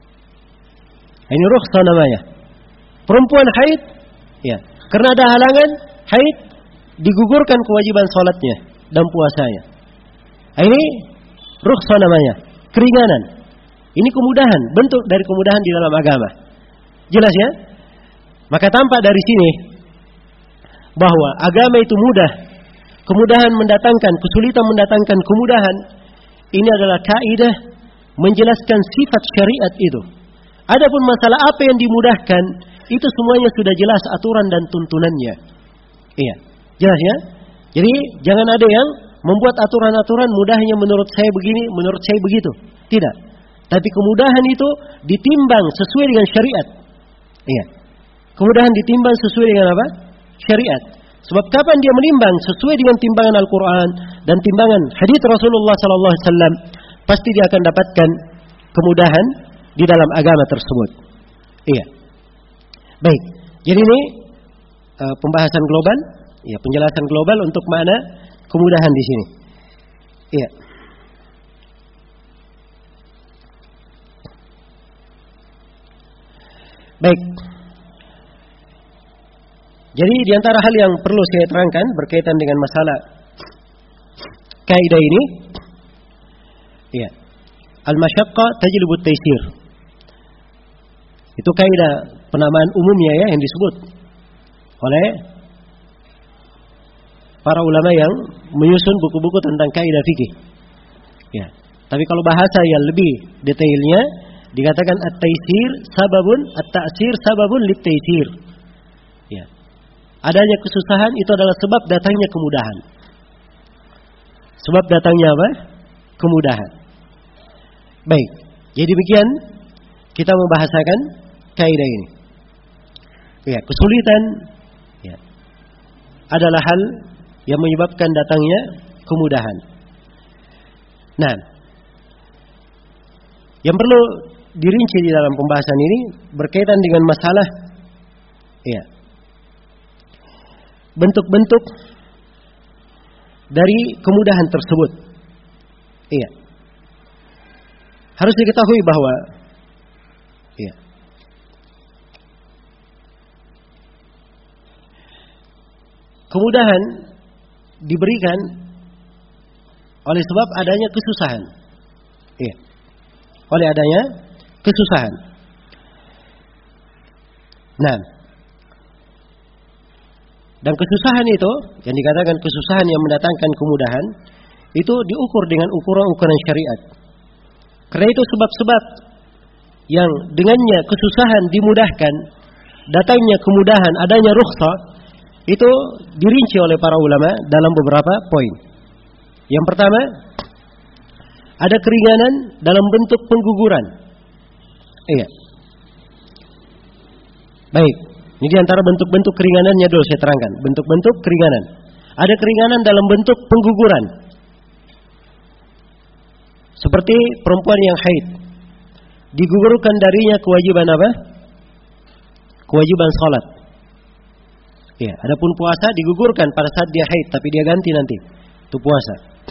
Ini rukhsah namanya. Perempuan haid, ya, karena ada halangan haid, digugurkan kewajiban sholatnya dan puasanya. Ini rukhsah namanya, keringanan. Ini kemudahan, bentuk dari kemudahan di dalam agama. Jelas ya? Maka tampak dari sini bahwa agama itu mudah. Kemudahan mendatangkan, kesulitan mendatangkan kemudahan. Ini adalah kaidah menjelaskan sifat syariat itu. Adapun masalah apa yang dimudahkan, itu semuanya sudah jelas aturan dan tuntunannya. Iya, jelas ya? Jadi jangan ada yang membuat aturan-aturan mudahnya menurut saya begini, menurut saya begitu. Tidak. Tapi kemudahan itu ditimbang sesuai dengan syariat. Iya. Kemudahan ditimbang sesuai dengan apa? Syariat. Sebab kapan dia menimbang sesuai dengan timbangan Al-Quran dan timbangan hadits Rasulullah SAW, pasti dia akan dapatkan kemudahan di dalam agama tersebut. Iya. Baik. Jadi ini pembahasan global, ya, penjelasan global untuk makna kemudahan di sini. Iya. Baik. Jadi di antara hal yang perlu saya terangkan berkaitan dengan masalah kaidah ini, ya, al-masyaqqa tajlibu at-taysir. Itu kaidah penamaan umumnya ya yang disebut oleh para ulama yang menyusun buku-buku tentang kaidah fikih. Ya. Tapi kalau bahasa yang lebih detailnya dikatakan at-taysir sababun at-ta'sir sababun lit-taysir. Ya. Adanya kesusahan itu adalah sebab datangnya kemudahan. Sebab datangnya apa? Kemudahan. Baik. Jadi demikian kita membahasakan kaidah ini. Ya, kesulitan ya, adalah hal yang menyebabkan datangnya kemudahan. Nah, yang perlu dirinci di dalam pembahasan ini berkaitan dengan masalah ya, bentuk-bentuk dari kemudahan tersebut. Iya. Harus diketahui bahwa iya, kemudahan diberikan oleh sebab adanya kesusahan. Iya. Oleh adanya kesusahan. Nah, dan kesusahan itu, yang dikatakan kesusahan yang mendatangkan kemudahan, itu diukur dengan ukuran-ukuran syariat. Karena itu sebab-sebab yang dengannya kesusahan dimudahkan, datangnya kemudahan, adanya rukhsah, itu dirinci oleh para ulama dalam beberapa poin. Yang pertama, ada keringanan dalam bentuk pengguguran. Iya. Baik. Ini di antara bentuk-bentuk keringanannya dulu saya terangkan. Bentuk-bentuk keringanan. Ada keringanan dalam bentuk pengguguran. Seperti perempuan yang haid. Digugurkan darinya kewajiban apa? Kewajiban salat. Ya, adapun puasa digugurkan pada saat dia haid, tapi dia ganti nanti. Itu puasa.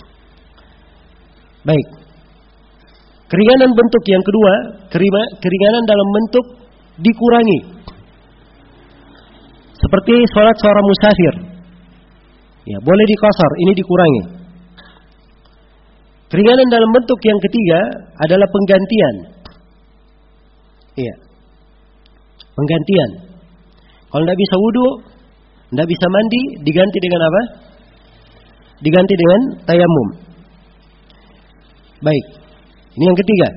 Baik. Keringanan bentuk yang kedua, keringanan dalam bentuk dikurangi. Seperti sholat seorang musafir. Ya, boleh dikosor, ini dikurangi. Keringanan dalam bentuk yang ketiga adalah penggantian. Iya. Penggantian. Kalau tidak bisa wudu, tidak bisa mandi, diganti dengan apa? Diganti dengan tayamum. Baik. Ini yang ketiga.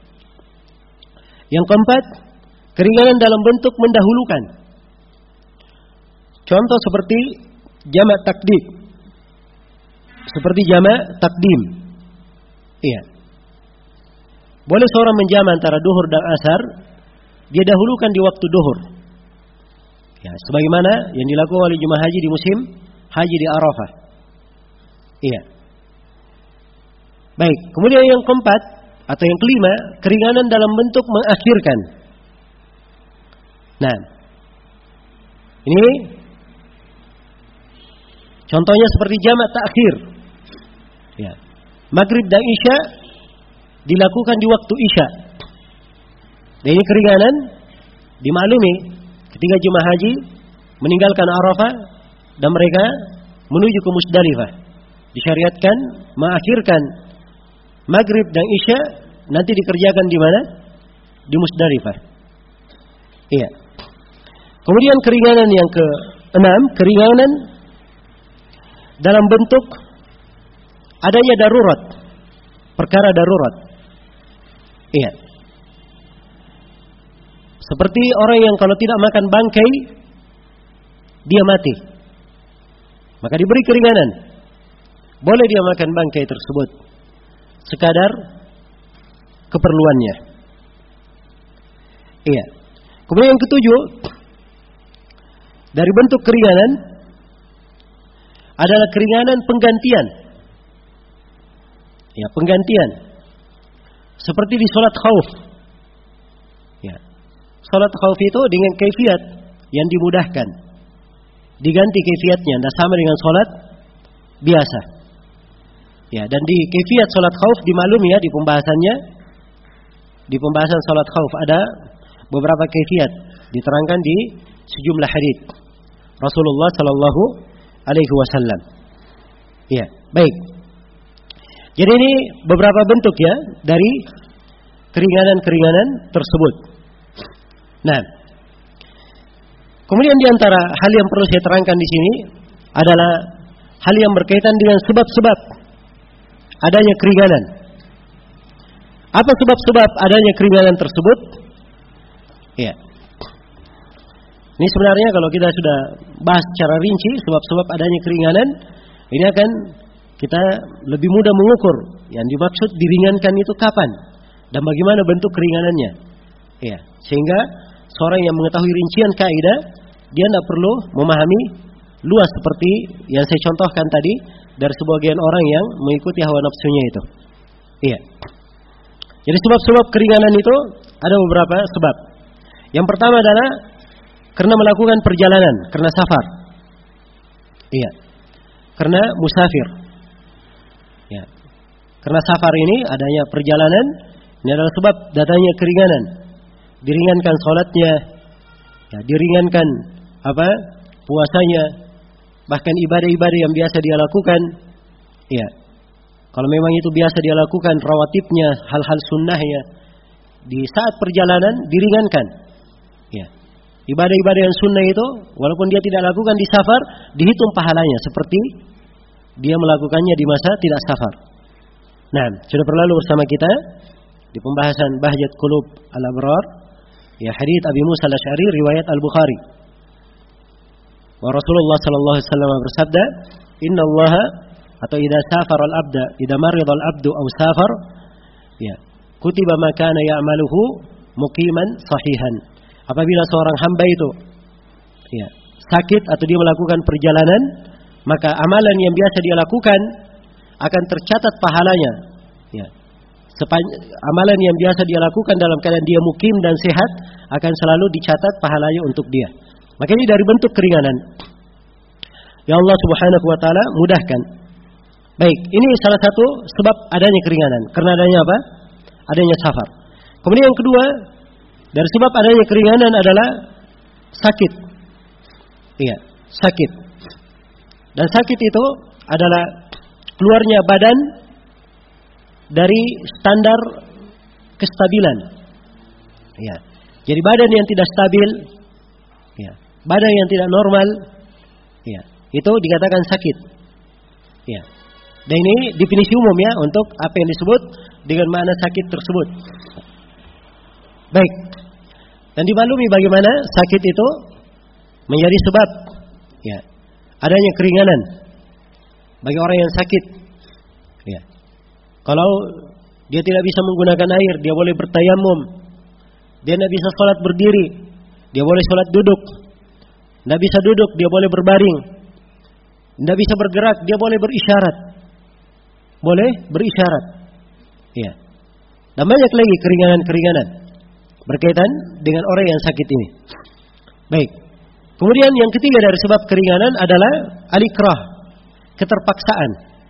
Yang keempat, keringanan dalam bentuk mendahulukan. Contoh seperti jamak takdim. Seperti jamak takdim. Iya. Boleh seorang menjamak antara duhur dan asar, dia dahulukan di waktu duhur. Ya, sebagaimana yang dilakukan oleh jemaah haji di musim haji di Arafah. Iya. Baik, kemudian yang keempat atau yang kelima, keringanan dalam bentuk mengakhirkan. Nah, ini contohnya seperti jamak takhir. Ya. Maghrib dan Isya dilakukan di waktu Isya. Dan ini keringanan dimaklumi ketika jemaah haji meninggalkan Arafah dan mereka menuju ke Musdalifah. Disyariatkan mengakhirkan Maghrib dan Isya nanti dikerjakan di mana? Di Musdalifah. Iya. Kemudian keringanan yang ke-6, keringanan dalam bentuk adanya darurat, perkara darurat. Iya. Seperti orang yang kalau tidak makan bangkai, dia mati. Maka diberi keringanan. Boleh dia makan bangkai tersebut sekadar keperluannya. Iya. Kemudian yang ketujuh, dari bentuk keringanan adalah keringanan penggantian. Ya, penggantian. Seperti di salat khauf. Ya. Salat khauf itu dengan kaifiat yang dimudahkan. Diganti kaifiatnya, tidak sama dengan salat biasa. Ya, dan di kaifiat salat khauf dimaklumi ya di pembahasannya. Di pembahasan salat khauf ada beberapa kaifiat diterangkan di sejumlah hadits Rasulullah sallallahu alaihi wasallam. Ya, baik. Jadi ini beberapa bentuk ya dari keringanan-keringanan tersebut. Nah, kemudian di antara hal yang perlu saya terangkan di sini adalah hal yang berkaitan dengan sebab-sebab adanya keringanan. Apa sebab-sebab adanya keringanan tersebut? Ya. Ini sebenarnya kalau kita sudah bahas secara rinci sebab-sebab adanya keringanan, ini akan kita lebih mudah mengukur yang dimaksud diringankan itu kapan dan bagaimana bentuk keringanannya. Ya, sehingga seorang yang mengetahui rincian kaidah, dia tidak perlu memahami luas seperti yang saya contohkan tadi dari sebagian orang yang mengikuti hawa nafsunya itu. Iya. Jadi sebab-sebab keringanan itu ada beberapa sebab. Yang pertama adalah karena melakukan perjalanan, karena safar. Iya. Karena musafir. Ya. Karena safar ini adanya perjalanan, ini adalah sebab datangnya keringanan. Diringankan salatnya, ya, diringankan puasanya, bahkan ibadah-ibadah yang biasa dia lakukan. Ya. Kalau memang itu biasa dia lakukan rawatibnya, hal-hal sunnahnya, di saat perjalanan diringankan. Ya. Ibadah-ibadah yang sunnah itu walaupun dia tidak lakukan di safar, dihitung pahalanya seperti dia melakukannya di masa tidak safar. Nah, sudah berlalu bersama kita di pembahasan Bahjat Qulub Al-Abrar, ya, hadits Abi Musa Al-Asy'ari riwayat Al-Bukhari. Wa Rasulullah sallallahu alaihi wasallam bersabda, "Inna Allah atau idza safara al-abda, idza marida al-abdu aw safar, ya, kutiba ma kana ya'maluhu muqiman sahihan." Apabila seorang hamba itu ya, sakit atau dia melakukan perjalanan, maka amalan yang biasa dia lakukan akan tercatat pahalanya. Ya. Amalan yang biasa dia lakukan dalam keadaan dia mukim dan sehat akan selalu dicatat pahalanya untuk dia. Maka ini dari bentuk keringanan. Ya Allah Subhanahu wa taala mudahkan. Baik, ini salah satu sebab adanya keringanan. Karena adanya apa? Adanya safar. Kemudian yang kedua, dari sebab adanya keringanan adalah sakit. Iya, sakit. Dan sakit itu adalah keluarnya badan dari standar kestabilan. Ya. Jadi badan yang tidak stabil, ya, badan yang tidak normal, ya, itu dikatakan sakit. Ya. Dan ini definisi umum ya untuk apa yang disebut dengan makna sakit tersebut. Baik. Dan dimaklumi bagaimana sakit itu menjadi sebab ya adanya keringanan bagi orang yang sakit. Ya. Kalau dia tidak bisa menggunakan air, dia boleh bertayamum. Dia tidak bisa sholat berdiri, dia boleh sholat duduk. Tidak bisa duduk, dia boleh berbaring. Tidak bisa bergerak, dia boleh berisyarat. Boleh berisyarat. Ya. Dan banyak lagi keringanan-keringanan berkaitan dengan orang yang sakit ini. Baik. Kemudian yang ketiga dari sebab keringanan adalah al-ikrah, keterpaksaan.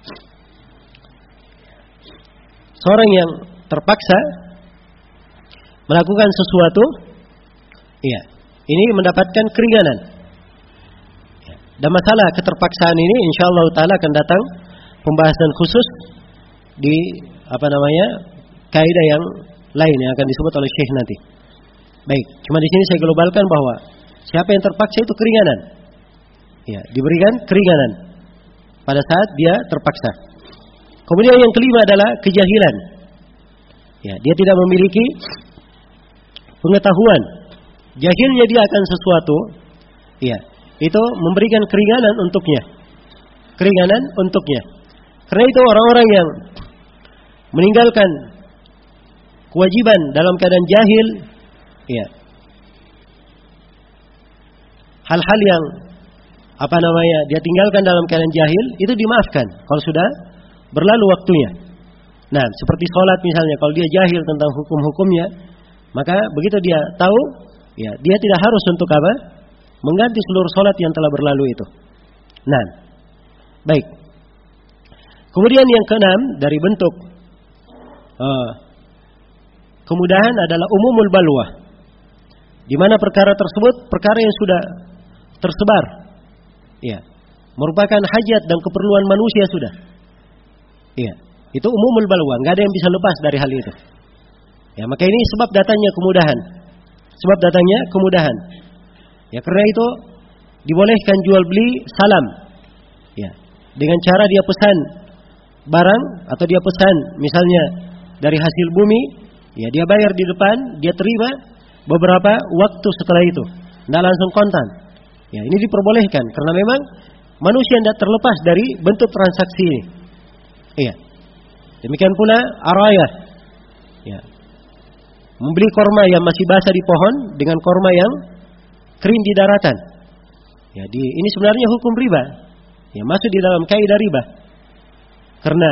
Seorang yang terpaksa melakukan sesuatu, iya, ini mendapatkan keringanan. Dan masalah keterpaksaan ini insyaallah taala akan datang pembahasan khusus di kaidah yang lain yang akan disebut oleh Syekh nanti. Baik, cuma di sini saya globalkan bahwa Siapa yang terpaksa itu keringanan. Ya, diberikan keringanan pada saat dia terpaksa. Kemudian yang kelima adalah kejahilan. Ya, dia tidak memiliki pengetahuan. Jahilnya dia akan sesuatu, ya, itu memberikan keringanan untuknya. Keringanan untuknya. Karena itu orang-orang yang meninggalkan kewajiban dalam keadaan jahil, ya, hal-hal yang dia tinggalkan dalam keadaan jahil itu dimaafkan kalau sudah berlalu waktunya. Nah, seperti sholat misalnya, kalau dia jahil tentang hukum-hukumnya, maka begitu dia tahu, ya, dia tidak harus untuk apa? Mengganti seluruh sholat yang telah berlalu itu. Nah, baik. Kemudian yang keenam dari bentuk kemudahan adalah umumul balwa, di mana perkara tersebut perkara yang sudah tersebar, ya, merupakan hajat dan keperluan manusia sudah, ya, itu umumul balwa, nggak ada yang bisa lepas dari hal itu. Ya, maka ini sebab datangnya kemudahan, ya, karena itu dibolehkan jual beli salam, ya, dengan cara dia pesan barang atau dia pesan misalnya dari hasil bumi, ya, dia bayar di depan, dia terima beberapa waktu setelah itu, tidak langsung kontan. Ya, ini diperbolehkan karena memang manusia tidak terlepas dari bentuk transaksi ini. Iya. Demikian pula arayah, ya, membeli korma yang masih basah di pohon dengan korma yang kering di daratan. Ya, ini sebenarnya hukum riba, ya, masuk di dalam kaidah riba. Karena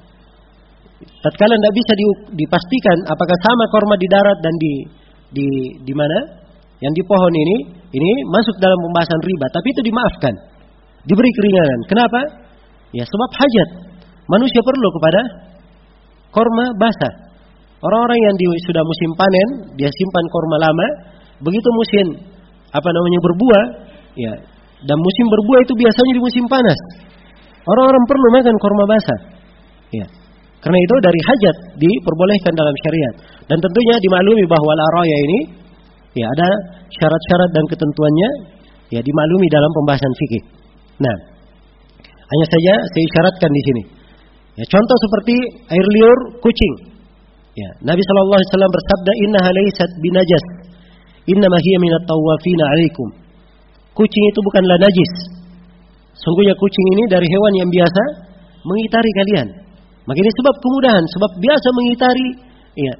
tatkala tidak bisa dipastikan apakah sama korma di darat dan di mana, yang di pohon ini masuk dalam pembahasan riba, tapi itu dimaafkan, diberi keringanan. Kenapa? Ya, sebab hajat manusia perlu kepada korma basah. Orang-orang yang sudah musim panen, dia simpan korma lama, begitu musim berbuah, ya, dan musim berbuah itu biasanya di musim panas. Orang-orang perlu makan korma basah. Ya. Karena itu dari hajat diperbolehkan dalam syariat. Dan tentunya dimaklumi bahwa al-araya ini, ya, ada syarat-syarat dan ketentuannya, ya, dimaklumi dalam pembahasan fikih. Nah, hanya saja saya isyaratkan di sini. Ya, contoh seperti air liur kucing. Ya, Nabi SAW bersabda, "Innaha laysat binajas, innama hiya minat tawafina 'alaikum." Kucing itu bukanlah najis. Sungguhnya kucing ini dari hewan yang biasa mengitari kalian. Maka ini sebab kemudahan, sebab biasa mengitari, ya,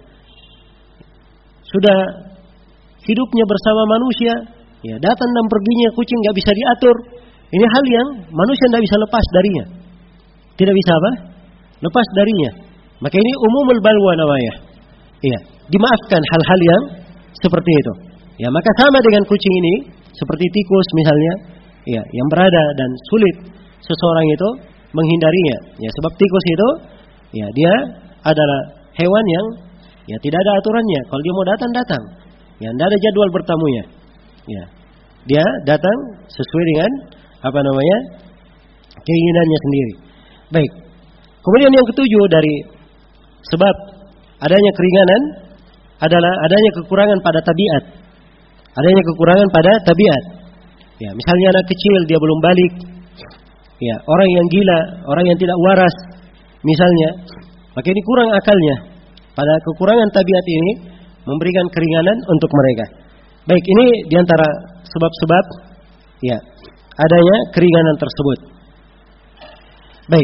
sudah hidupnya bersama manusia, ya, datang dan perginya kucing nggak bisa diatur. Ini hal yang manusia tidak bisa lepas darinya. Tidak bisa apa? Lepas darinya. Maka ini umumul balwa namanya. Ya, dimaafkan hal-hal yang seperti itu. Ya, maka sama dengan kucing ini, seperti tikus misalnya, ya, yang berada dan sulit seseorang itu menghindarinya. Ya, sebab tikus itu, ya, dia adalah hewan yang, ya, tidak ada aturannya. Kalau dia mau datang. Ya, tidak ada jadwal bertamunya. Ya, dia datang sesuai dengan keinginannya sendiri. Baik. Kemudian yang ketujuh dari sebab adanya keringanan adalah adanya kekurangan pada tabiat. Adanya kekurangan pada tabiat. Ya, misalnya anak kecil dia belum balik. Ya, orang yang gila, orang yang tidak waras misalnya, maka ini kurang akalnya. Pada kekurangan tabiat ini memberikan keringanan untuk mereka. Baik, ini diantara sebab-sebab, ya, adanya keringanan tersebut. Baik.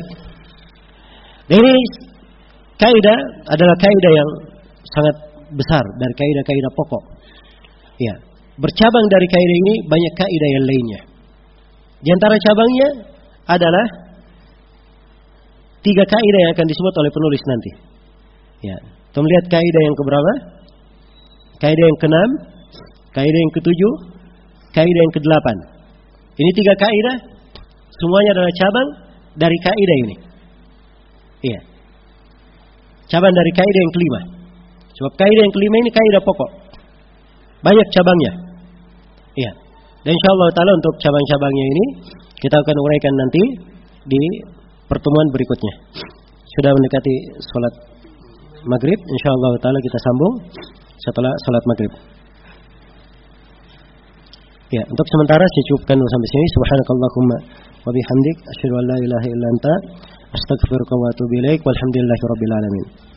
Dan ini kaidah adalah kaidah yang sangat besar dari kaidah-kaidah pokok. Ya, bercabang dari kaidah ini banyak kaidah yang lainnya. Di antara cabangnya adalah 3 kaidah yang akan disebut oleh penulis nanti. Ya, kita melihat kaidah yang keberapa? Kaidah yang ke-6, kaidah yang ke-7, kaidah yang ke-8. Ini 3 kaidah, semuanya adalah cabang dari kaidah ini. Iya. Cabang dari kaidah yang kelima. Sebab kaidah yang kelima ini kaidah pokok. Banyak cabangnya. Iya. Dan insyaallah taala untuk cabang-cabangnya ini kita akan uraikan nanti di pertemuan berikutnya. Sudah mendekati salat maghrib, insyaallah taala kita sambung setelah salat maghrib. Ya, untuk sementara saya cukupkan dulu sampai sini. Subhanakallahumma wa bihamdik asyhadu an la ilaha illa anta astaghfiruka wa atubu ilaik. Walhamdulillahirabbil alamin.